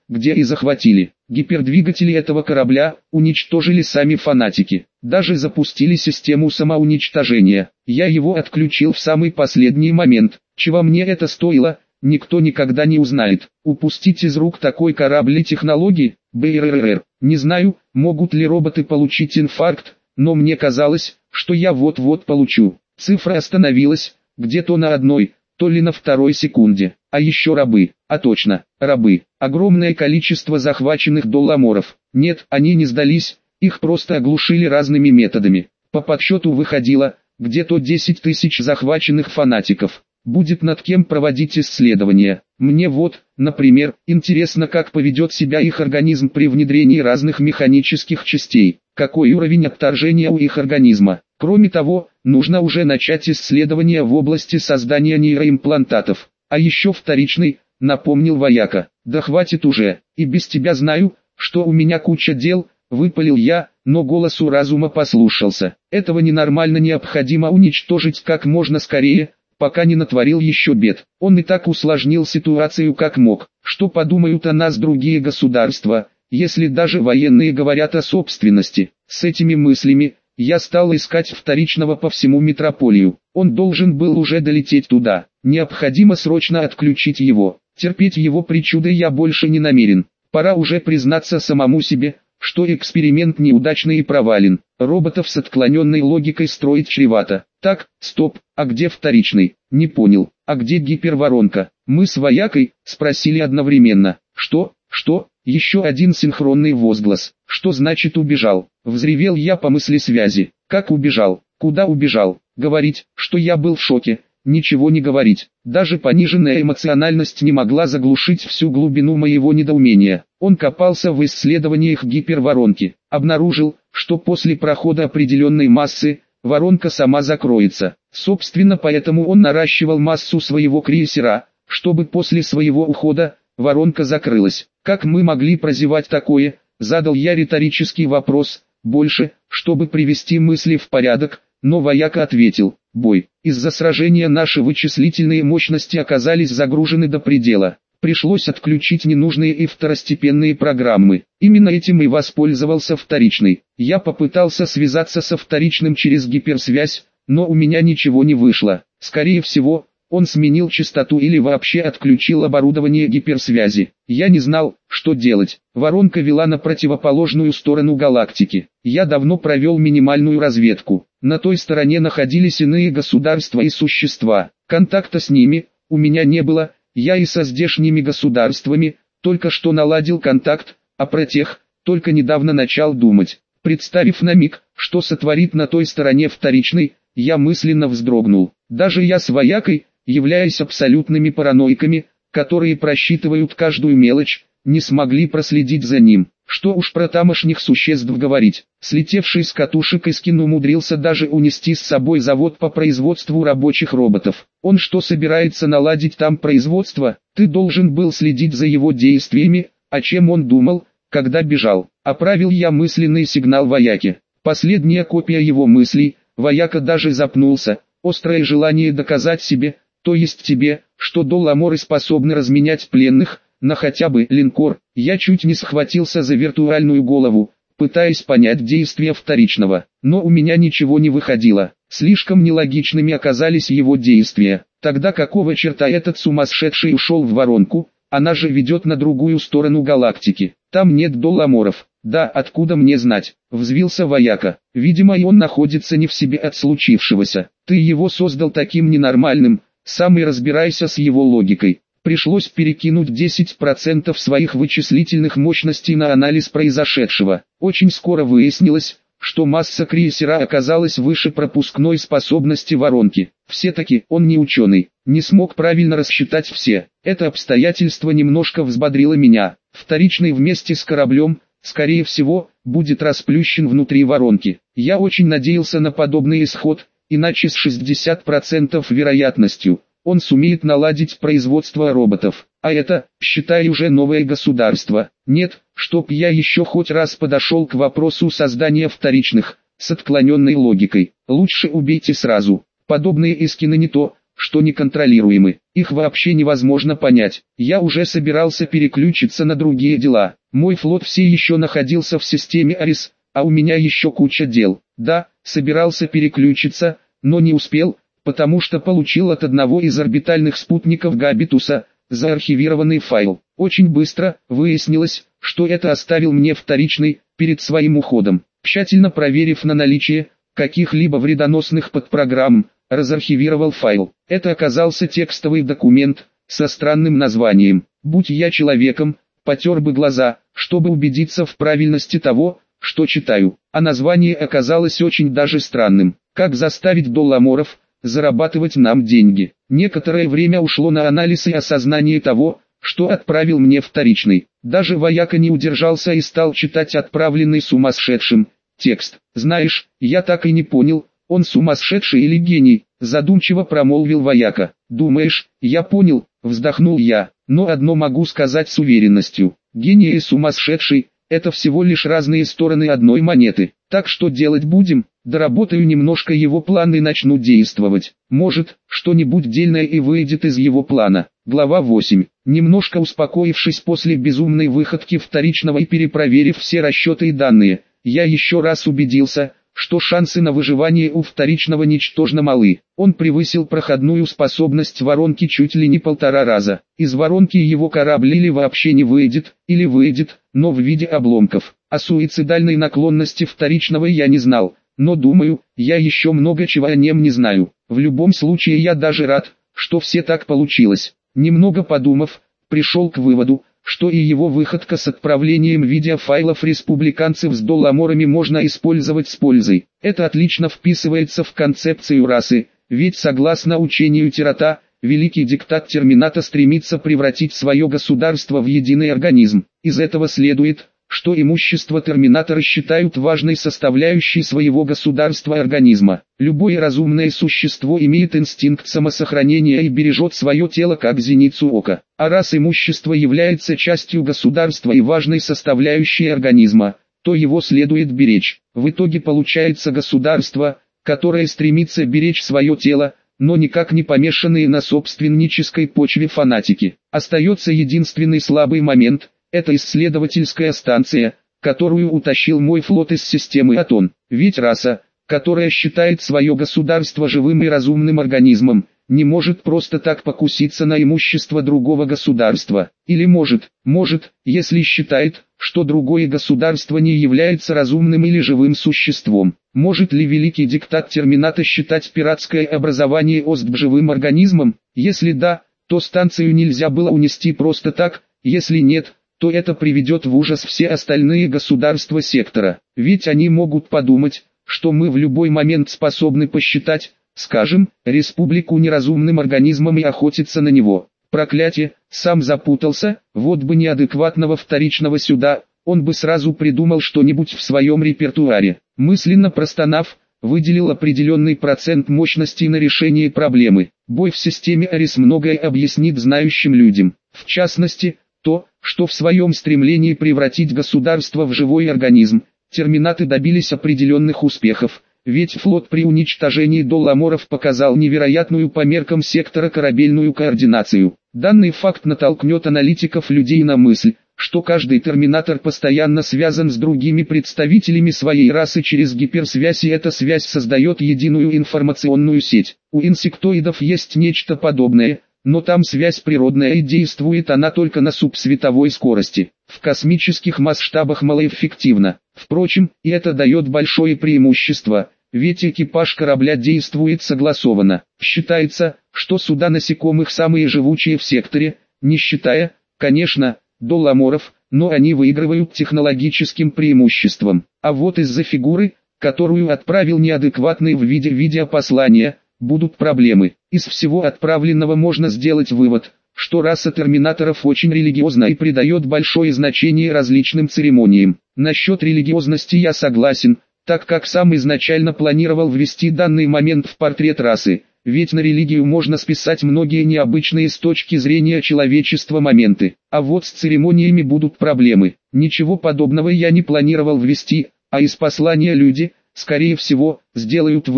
S1: где и захватили. Гипердвигатели этого корабля уничтожили сами фанатики. Даже запустили систему самоуничтожения. Я его отключил в самый последний момент. Чего мне это стоило, никто никогда не узнает. Упустить из рук такой корабль и технологии? БРРР. Не знаю, могут ли роботы получить инфаркт, но мне казалось, что я вот-вот получу. Цифра остановилась, где-то на одной, то ли на второй секунде. А еще рабы. А точно, рабы. Огромное количество захваченных долламоров. Нет, они не сдались, их просто оглушили разными методами. По подсчету выходило, где-то 10 тысяч захваченных фанатиков. Будет над кем проводить исследования. Мне вот, например, интересно, как поведет себя их организм при внедрении разных механических частей. Какой уровень отторжения у их организма. Кроме того, нужно уже начать исследования в области создания нейроимплантатов. А еще вторичный, напомнил вояка. Да хватит уже, и без тебя знаю, что у меня куча дел, выпалил я, но голосу разума послушался. Этого ненормально необходимо уничтожить как можно скорее, пока не натворил еще бед. Он и так усложнил ситуацию как мог. Что подумают о нас другие государства, если даже военные говорят о собственности? С этими мыслями я стал искать вторичного по всему метрополию. Он должен был уже долететь туда. Необходимо срочно отключить его. Терпеть его причуды я больше не намерен. Пора уже признаться самому себе, что эксперимент неудачный и провален. Роботов с отклоненной логикой строить чревато. Так, стоп, а где вторичный? Не понял. А где гиперворонка? Мы с воякой спросили одновременно. Что? Еще один синхронный возглас. Что значит убежал? Взревел я по мысли связи. Как убежал? Куда убежал? Говорить, что я был в шоке. Ничего не говорить. Даже пониженная эмоциональность не могла заглушить всю глубину моего недоумения. Он копался в исследованиях гиперворонки. Обнаружил, что после прохода определенной массы, воронка сама закроется. Собственно, поэтому он наращивал массу своего крейсера, чтобы после своего ухода воронка закрылась. Как мы могли прозевать такое? Задал я риторический вопрос, больше, чтобы привести мысли в порядок, но вояка ответил: бой. Из-за сражения наши вычислительные мощности оказались загружены до предела. Пришлось отключить ненужные и второстепенные программы. Именно этим и воспользовался вторичный. Я попытался связаться со вторичным через гиперсвязь, но у меня ничего не вышло. Скорее всего, он сменил частоту или вообще отключил оборудование гиперсвязи. Я не знал, что делать. Воронка вела на противоположную сторону галактики. Я давно провел минимальную разведку. На той стороне находились иные государства и существа. Контакта с ними у меня не было. Я и со здешними государствами только что наладил контакт, а про тех только недавно начал думать. Представив на миг, что сотворит на той стороне вторичный, я мысленно вздрогнул. Даже я с воякой, являясь абсолютными параноиками, которые просчитывают каждую мелочь, не смогли проследить за ним. Что уж про тамошних существ говорить. Слетевший с катушек Искин умудрился даже унести с собой завод по производству рабочих роботов. Он что, собирается наладить там производство? Ты должен был следить за его действиями, о чем он думал, когда бежал. Отправил я мысленный сигнал вояке. Последняя копия его мыслей. Вояка даже запнулся. Острое желание доказать себе, то есть тебе, что долламоры способны разменять пленных, на хотя бы линкор. Я чуть не схватился за виртуальную голову, пытаясь понять действия вторичного. Но у меня ничего не выходило. Слишком нелогичными оказались его действия. Тогда какого черта этот сумасшедший ушел в воронку? Она же ведет на другую сторону галактики. Там нет долламоров. Да, откуда мне знать? Взвился вояка. Видимо, и он находится не в себе от случившегося. Ты его создал таким ненормальным. Сам и разбирайся с его логикой. Пришлось перекинуть 10% своих вычислительных мощностей на анализ произошедшего. Очень скоро выяснилось, что масса крейсера оказалась выше пропускной способности воронки. Все-таки он не ученый, не смог правильно рассчитать все. Это обстоятельство немножко взбодрило меня. Вторичный вместе с кораблем, скорее всего, будет расплющен внутри воронки. Я очень надеялся на подобный исход, иначе с 60% вероятностью он сумеет наладить производство роботов. А это, считай, уже новое государство. Нет, чтоб я еще хоть раз подошел к вопросу создания вторичных, с отклоненной логикой. Лучше убейте сразу. Подобные Искины не то, что неконтролируемы. Их вообще невозможно понять. Я уже собирался переключиться на другие дела. Мой флот все еще находился в системе Арис, а у меня еще куча дел. Да, собирался переключиться, но не успел, потому что получил от одного из орбитальных спутников Габитуса заархивированный файл. Очень быстро выяснилось, что это оставил мне вторичный, перед своим уходом. Тщательно проверив на наличие каких-либо вредоносных подпрограмм, разархивировал файл. Это оказался текстовый документ со странным названием. Будь я человеком, потер бы глаза, чтобы убедиться в правильности того, что читаю. А название оказалось очень даже странным. Как заставить долламоров зарабатывать нам деньги. Некоторое время ушло на анализ и осознание того, что отправил мне вторичный. Даже вояка не удержался и стал читать отправленный сумасшедшим текст. Знаешь, я так и не понял, он сумасшедший или гений, задумчиво промолвил вояка. Думаешь, я понял, вздохнул я, но одно могу сказать с уверенностью. Гений и сумасшедший – это всего лишь разные стороны одной монеты. Так что делать будем? Доработаю немножко его план и начну действовать. Может, что-нибудь дельное и выйдет из его плана. Глава 8. Немножко успокоившись после безумной выходки вторичного и перепроверив все расчеты и данные, я еще раз убедился, что шансы на выживание у вторичного ничтожно малы. Он превысил проходную способность воронки чуть ли не 1,5 раза. Из воронки его корабль или вообще не выйдет, или выйдет, но в виде обломков. О суицидальной наклонности вторичного я не знал, но думаю, я еще много чего о нем не знаю. В любом случае я даже рад, что все так получилось. Немного подумав, пришел к выводу, что и его выходка с отправлением видеофайлов республиканцев с долламорами можно использовать с пользой. Это отлично вписывается в концепцию расы, ведь согласно учению Тирата, великий диктат Термината стремится превратить свое государство в единый организм. Из этого следует, что имущество Терминатора считают важной составляющей своего государства организма. Любое разумное существо имеет инстинкт самосохранения и бережет свое тело как зеницу ока. А раз имущество является частью государства и важной составляющей организма, то его следует беречь. В итоге получается государство, которое стремится беречь свое тело, но никак не помешанные на собственнической почве фанатики. Остается единственный слабый момент – это исследовательская станция, которую утащил мой флот из системы Атон. Ведь раса, которая считает свое государство живым и разумным организмом, не может просто так покуситься на имущество другого государства. Или может, если считает, что другое государство не является разумным или живым существом. Может ли великий диктат Термината считать пиратское образование ОСТБ живым организмом? Если да, то станцию нельзя было унести просто так, если нет, то это приведет в ужас все остальные государства сектора. Ведь они могут подумать, что мы в любой момент способны посчитать, скажем, республику неразумным организмом и охотиться на него. Проклятие, сам запутался, вот бы неадекватного вторичного сюда, он бы сразу придумал что-нибудь в своем репертуаре. Мысленно простонав, выделил определенный процент мощности на решение проблемы. Бой в системе Арис многое объяснит знающим людям. В частности, то, что в своем стремлении превратить государство в живой организм, терминаты добились определенных успехов, ведь флот при уничтожении долламоров показал невероятную по меркам сектора корабельную координацию. Данный факт натолкнет аналитиков людей на мысль, что каждый терминатор постоянно связан с другими представителями своей расы через гиперсвязь, и эта связь создает единую информационную сеть. У инсектоидов есть нечто подобное, но там связь природная и действует она только на субсветовой скорости. В космических масштабах малоэффективно. Впрочем, и это дает большое преимущество, ведь экипаж корабля действует согласованно. Считается, что суда насекомых самые живучие в секторе, не считая, конечно, долламоров, но они выигрывают технологическим преимуществом. А вот из-за фигуры, которую отправил неадекватный в виде видеопослания, будут проблемы. Из всего отправленного можно сделать вывод, что раса терминаторов очень религиозна и придает большое значение различным церемониям. Насчет религиозности я согласен, так как сам изначально планировал ввести данный момент в портрет расы, ведь на религию можно списать многие необычные с точки зрения человечества моменты. А вот с церемониями будут проблемы. Ничего подобного я не планировал ввести, а из послания люди, скорее всего, сделают вывод,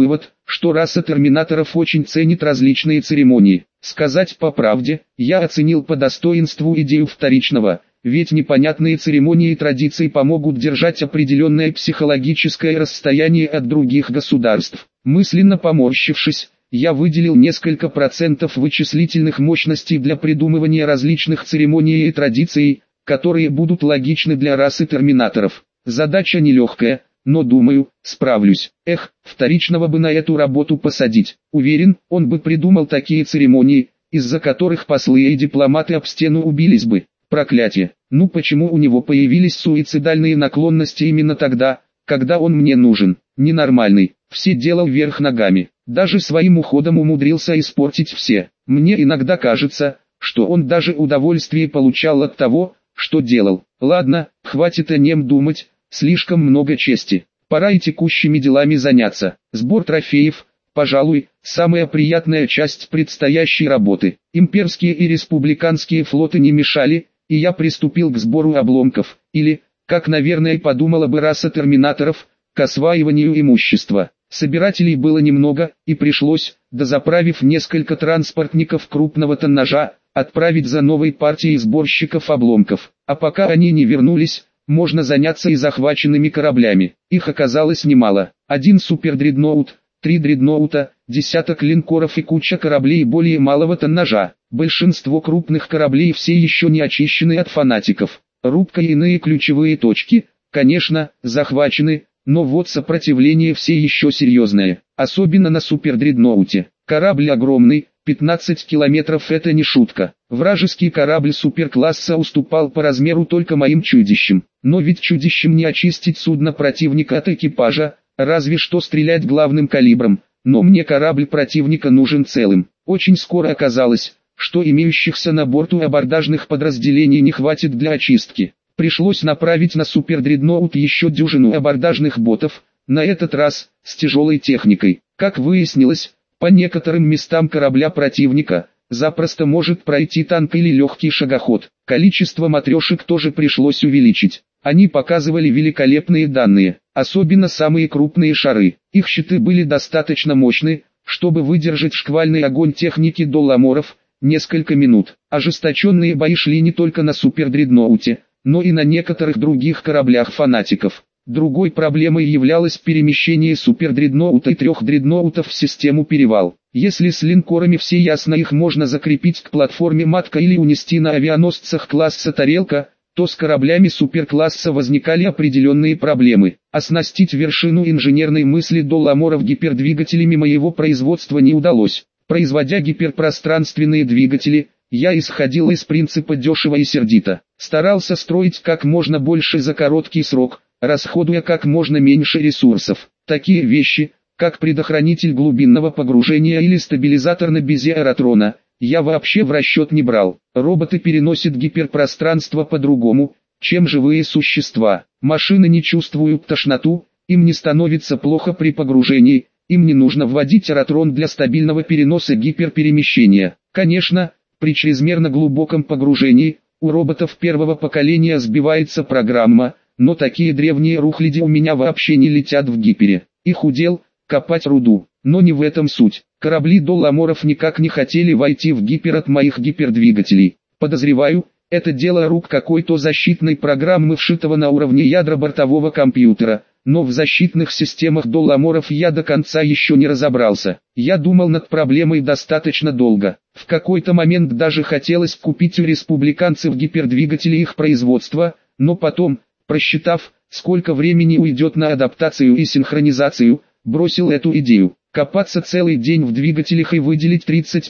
S1: что раса терминаторов очень ценит различные церемонии. Сказать по правде, я оценил по достоинству идею вторичного, ведь непонятные церемонии и традиции помогут держать определенное психологическое расстояние от других государств. Мысленно поморщившись, я выделил несколько процентов вычислительных мощностей для придумывания различных церемоний и традиций, которые будут логичны для расы терминаторов. Задача нелегкая, но думаю, справлюсь. Вторичного бы на эту работу посадить. Уверен, он бы придумал такие церемонии, из-за которых послы и дипломаты об стену убились бы. Проклятие. Ну почему у него появились суицидальные наклонности именно тогда, когда он мне нужен? Ненормальный. Все делал вверх ногами. Даже своим уходом умудрился испортить все. Мне иногда кажется, что он даже удовольствие получал от того, что делал. Ладно, хватит о нем думать. Слишком много чести. Пора и текущими делами заняться. Сбор трофеев, пожалуй, самая приятная часть предстоящей работы. Имперские и республиканские флоты не мешали, и я приступил к сбору обломков, или, как наверное подумала бы раса терминаторов, к осваиванию имущества. Собирателей было немного, и пришлось, дозаправив несколько транспортников крупного тоннажа, отправить за новой партией сборщиков обломков. А пока они не вернулись, можно заняться и захваченными кораблями. Их оказалось немало. 1 супердредноут, 3 дредноута, десяток линкоров и куча кораблей более малого тоннажа. Большинство крупных кораблей все еще не очищены от фанатиков. Рубка и иные ключевые точки, конечно, захвачены, но вот сопротивление все еще серьезное. Особенно на супердредноуте. Корабль огромный, 15 километров — это не шутка. Вражеский корабль суперкласса уступал по размеру только моим чудищам. Но ведь чудищам не очистить судно противника от экипажа, разве что стрелять главным калибром. Но мне корабль противника нужен целым. Очень скоро оказалось, что имеющихся на борту абордажных подразделений не хватит для очистки. Пришлось направить на супердредноут еще дюжину абордажных ботов, на этот раз с тяжелой техникой. Как выяснилось, по некоторым местам корабля противника запросто может пройти танк или легкий шагоход. Количество матрешек тоже пришлось увеличить. Они показывали великолепные данные, особенно самые крупные шары. Их щиты были достаточно мощны, чтобы выдержать шквальный огонь техники долламоров несколько минут. Ожесточенные бои шли не только на супердредноуте, но и на некоторых других кораблях фанатиков. Другой проблемой являлось перемещение супердредноута и 3 дредноутов в систему перевал. Если с линкорами все ясно, их можно закрепить к платформе матка или унести на авианосцах класса тарелка, то с кораблями суперкласса возникали определенные проблемы. Оснастить вершину инженерной мысли долламоров гипердвигателями моего производства не удалось. Производя гиперпространственные двигатели, я исходил из принципа дешево и сердито. Старался строить как можно больше за короткий срок, расходуя как можно меньше ресурсов. Такие вещи, как предохранитель глубинного погружения или стабилизатор на безе аэротрона, я вообще в расчет не брал. Роботы переносят гиперпространство по-другому, чем живые существа. Машины не чувствуют тошноту, им не становится плохо при погружении, им не нужно вводить аэротрон для стабильного переноса гиперперемещения. Конечно, при чрезмерно глубоком погружении, у роботов первого поколения сбивается программа, но такие древние рухляди у меня вообще не летят в гипере. Их удел – копать руду, но не в этом суть. Корабли долламоров никак не хотели войти в гипер от моих гипердвигателей. Подозреваю, это дело рук какой-то защитной программы, вшитого на уровне ядра бортового компьютера, но в защитных системах долламоров я до конца еще не разобрался. Я думал над проблемой достаточно долго. В какой-то момент даже хотелось купить у республиканцев гипердвигатели их производства, но потом, просчитав, сколько времени уйдет на адаптацию и синхронизацию, бросил эту идею. Копаться целый день в двигателях и выделить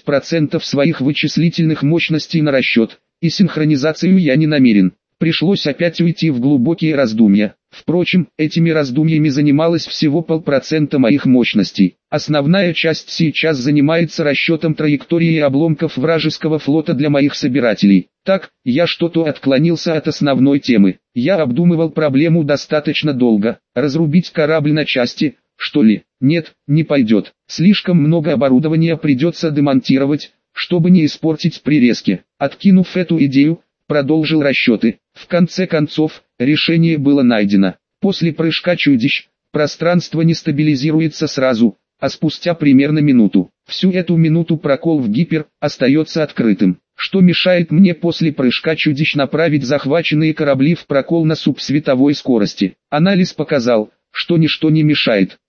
S1: 30% своих вычислительных мощностей на расчет и синхронизацию я не намерен. Пришлось опять уйти в глубокие раздумья. Впрочем, этими раздумьями занималось всего 0,5% моих мощностей. Основная часть сейчас занимается расчетом траектории обломков вражеского флота для моих собирателей. Так, я что-то отклонился от основной темы. Я обдумывал проблему достаточно долго. Разрубить корабль на части, что ли? Нет, не пойдет. Слишком много оборудования придется демонтировать, чтобы не испортить при резке. Откинув эту идею, продолжил расчеты. В конце концов, решение было найдено. После прыжка чудищ, пространство не стабилизируется сразу, а спустя примерно минуту. Всю эту минуту прокол в гипер остается открытым. Что мешает мне после прыжка чудищ направить захваченные корабли в прокол на субсветовой скорости? Анализ показал, что ничто не мешает.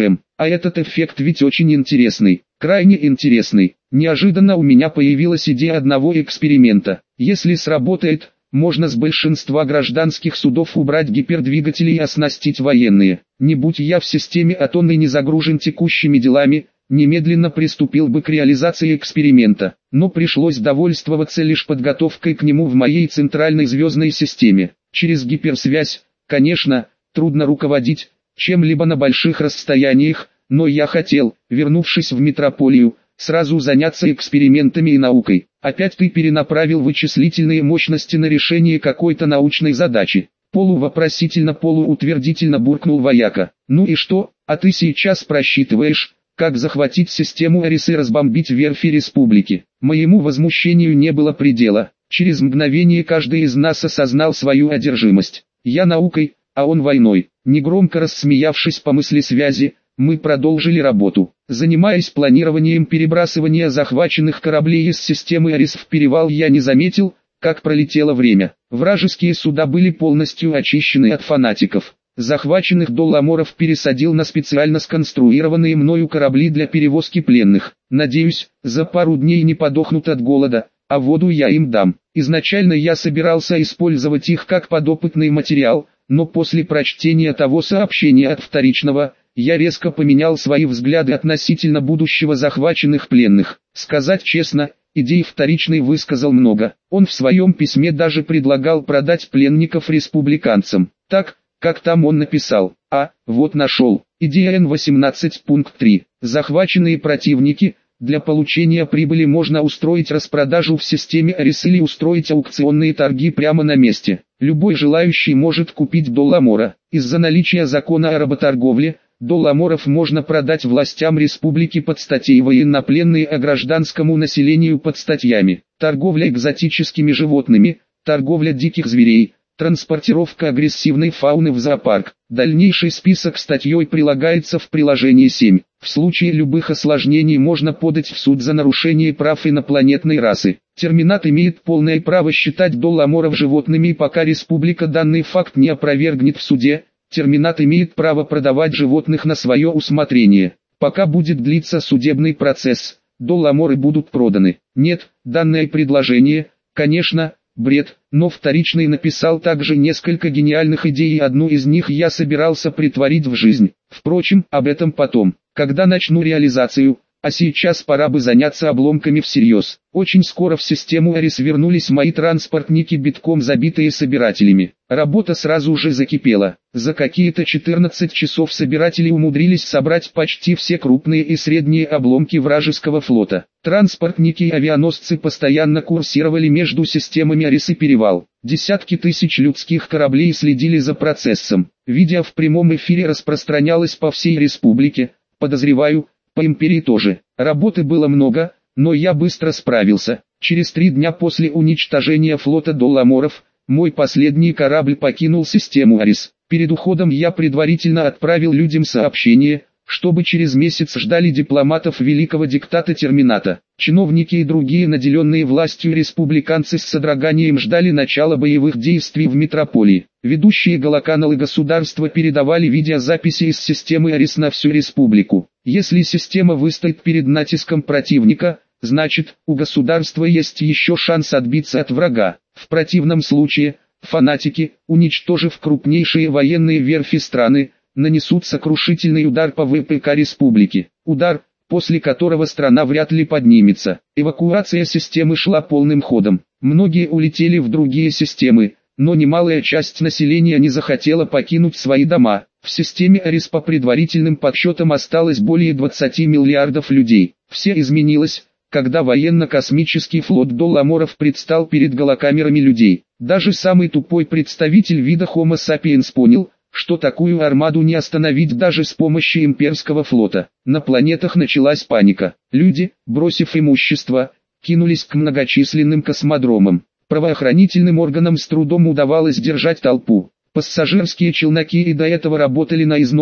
S1: А этот эффект ведь очень интересный, крайне интересный. Неожиданно у меня появилась идея одного эксперимента. Если сработает, можно с большинства гражданских судов убрать гипердвигатели и оснастить военные. Не будь я в системе Атон и не загружен текущими делами, немедленно приступил бы к реализации эксперимента, но пришлось довольствоваться лишь подготовкой к нему в моей центральной звездной системе. Через гиперсвязь, конечно, трудно руководить чем-либо на больших расстояниях, но я хотел, вернувшись в метрополию, сразу заняться экспериментами и наукой. Опять ты перенаправил вычислительные мощности на решение какой-то научной задачи. Полувопросительно полуутвердительно буркнул вояка. Ну и что, а ты сейчас просчитываешь, как захватить систему Арис и разбомбить верфи республики? Моему возмущению не было предела. Через мгновение каждый из нас осознал свою одержимость. Я наукой, а он войной. Негромко рассмеявшись по мыслесвязи, мы продолжили работу. Занимаясь планированием перебрасывания захваченных кораблей из системы Арис в перевал, я не заметил, как пролетело время. Вражеские суда были полностью очищены от фанатиков. Захваченных долламоров пересадил на специально сконструированные мною корабли для перевозки пленных. Надеюсь, за пару дней не подохнут от голода, а воду я им дам. Изначально я собирался использовать их как подопытный материал, но после прочтения того сообщения от вторичного, я резко поменял свои взгляды относительно будущего захваченных пленных. Сказать честно, идей вторичный высказал много. Он в своем письме даже предлагал продать пленников республиканцам. Так, как там он написал. Вот нашел. Идея N18 пункт 3. Захваченные противники. Для получения прибыли можно устроить распродажу в системе Арис или устроить аукционные торги прямо на месте. Любой желающий может купить долламора. Из-за наличия закона о работорговле, долламоров можно продать властям республики под статьей военнопленные, а гражданскому населению под статьями торговля экзотическими животными, торговля диких зверей, транспортировка агрессивной фауны в зоопарк. Дальнейший список статьей прилагается в приложении 7. В случае любых осложнений можно подать в суд за нарушение прав инопланетной расы. Терминат имеет полное право считать долламоров животными, и пока республика данный факт не опровергнет в суде, Терминат имеет право продавать животных на свое усмотрение. Пока будет длиться судебный процесс, долламоры будут проданы. Нет, данное предложение, конечно, бред, но вторичный написал также несколько гениальных идей, и одну из них я собирался притворить в жизнь. Впрочем, об этом потом, когда начну реализацию, а сейчас пора бы заняться обломками всерьез. Очень скоро в систему Арис вернулись мои транспортники, битком забитые собирателями. Работа сразу же закипела. За какие-то 14 часов собиратели умудрились собрать почти все крупные и средние обломки вражеского флота. Транспортники и авианосцы постоянно курсировали между системами Арис и Перевал. Десятки тысяч людских кораблей следили за процессом. Видео в прямом эфире распространялось по всей республике, подозреваю, по империи тоже. Работы было много, но я быстро справился. Через 3 дня после уничтожения флота долламоров, мой последний корабль покинул систему Арис. Перед уходом я предварительно отправил людям сообщение, чтобы через месяц ждали дипломатов великого диктата Термината. Чиновники и другие наделенные властью республиканцы с содроганием ждали начала боевых действий в метрополии. Ведущие голоканалы государства передавали видеозаписи из системы Арис на всю республику. Если система выстоит перед натиском противника, значит, у государства есть еще шанс отбиться от врага. В противном случае, фанатики, уничтожив крупнейшие военные верфи страны, нанесут сокрушительный удар по ВПК республики. Удар, после которого страна вряд ли поднимется. Эвакуация системы шла полным ходом. Многие улетели в другие системы, но немалая часть населения не захотела покинуть свои дома. В системе Арис по предварительным подсчетам осталось более 20 миллиардов людей. Все изменилось, когда военно-космический флот долламоров предстал перед голокамерами людей. Даже самый тупой представитель вида Homo sapiens понял, что такую армаду не остановить даже с помощью имперского флота. На планетах началась паника. Люди, бросив имущество, кинулись к многочисленным космодромам. Правоохранительным органам с трудом удавалось держать толпу. Пассажирские челноки и до этого работали на износ,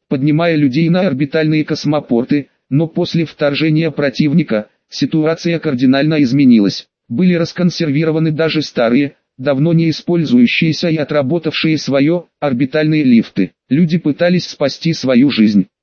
S1: поднимая людей на орбитальные космопорты, но после вторжения противника, ситуация кардинально изменилась. Были расконсервированы даже старые, давно не использующиеся и отработавшие свое, орбитальные лифты. Люди пытались спасти свою жизнь.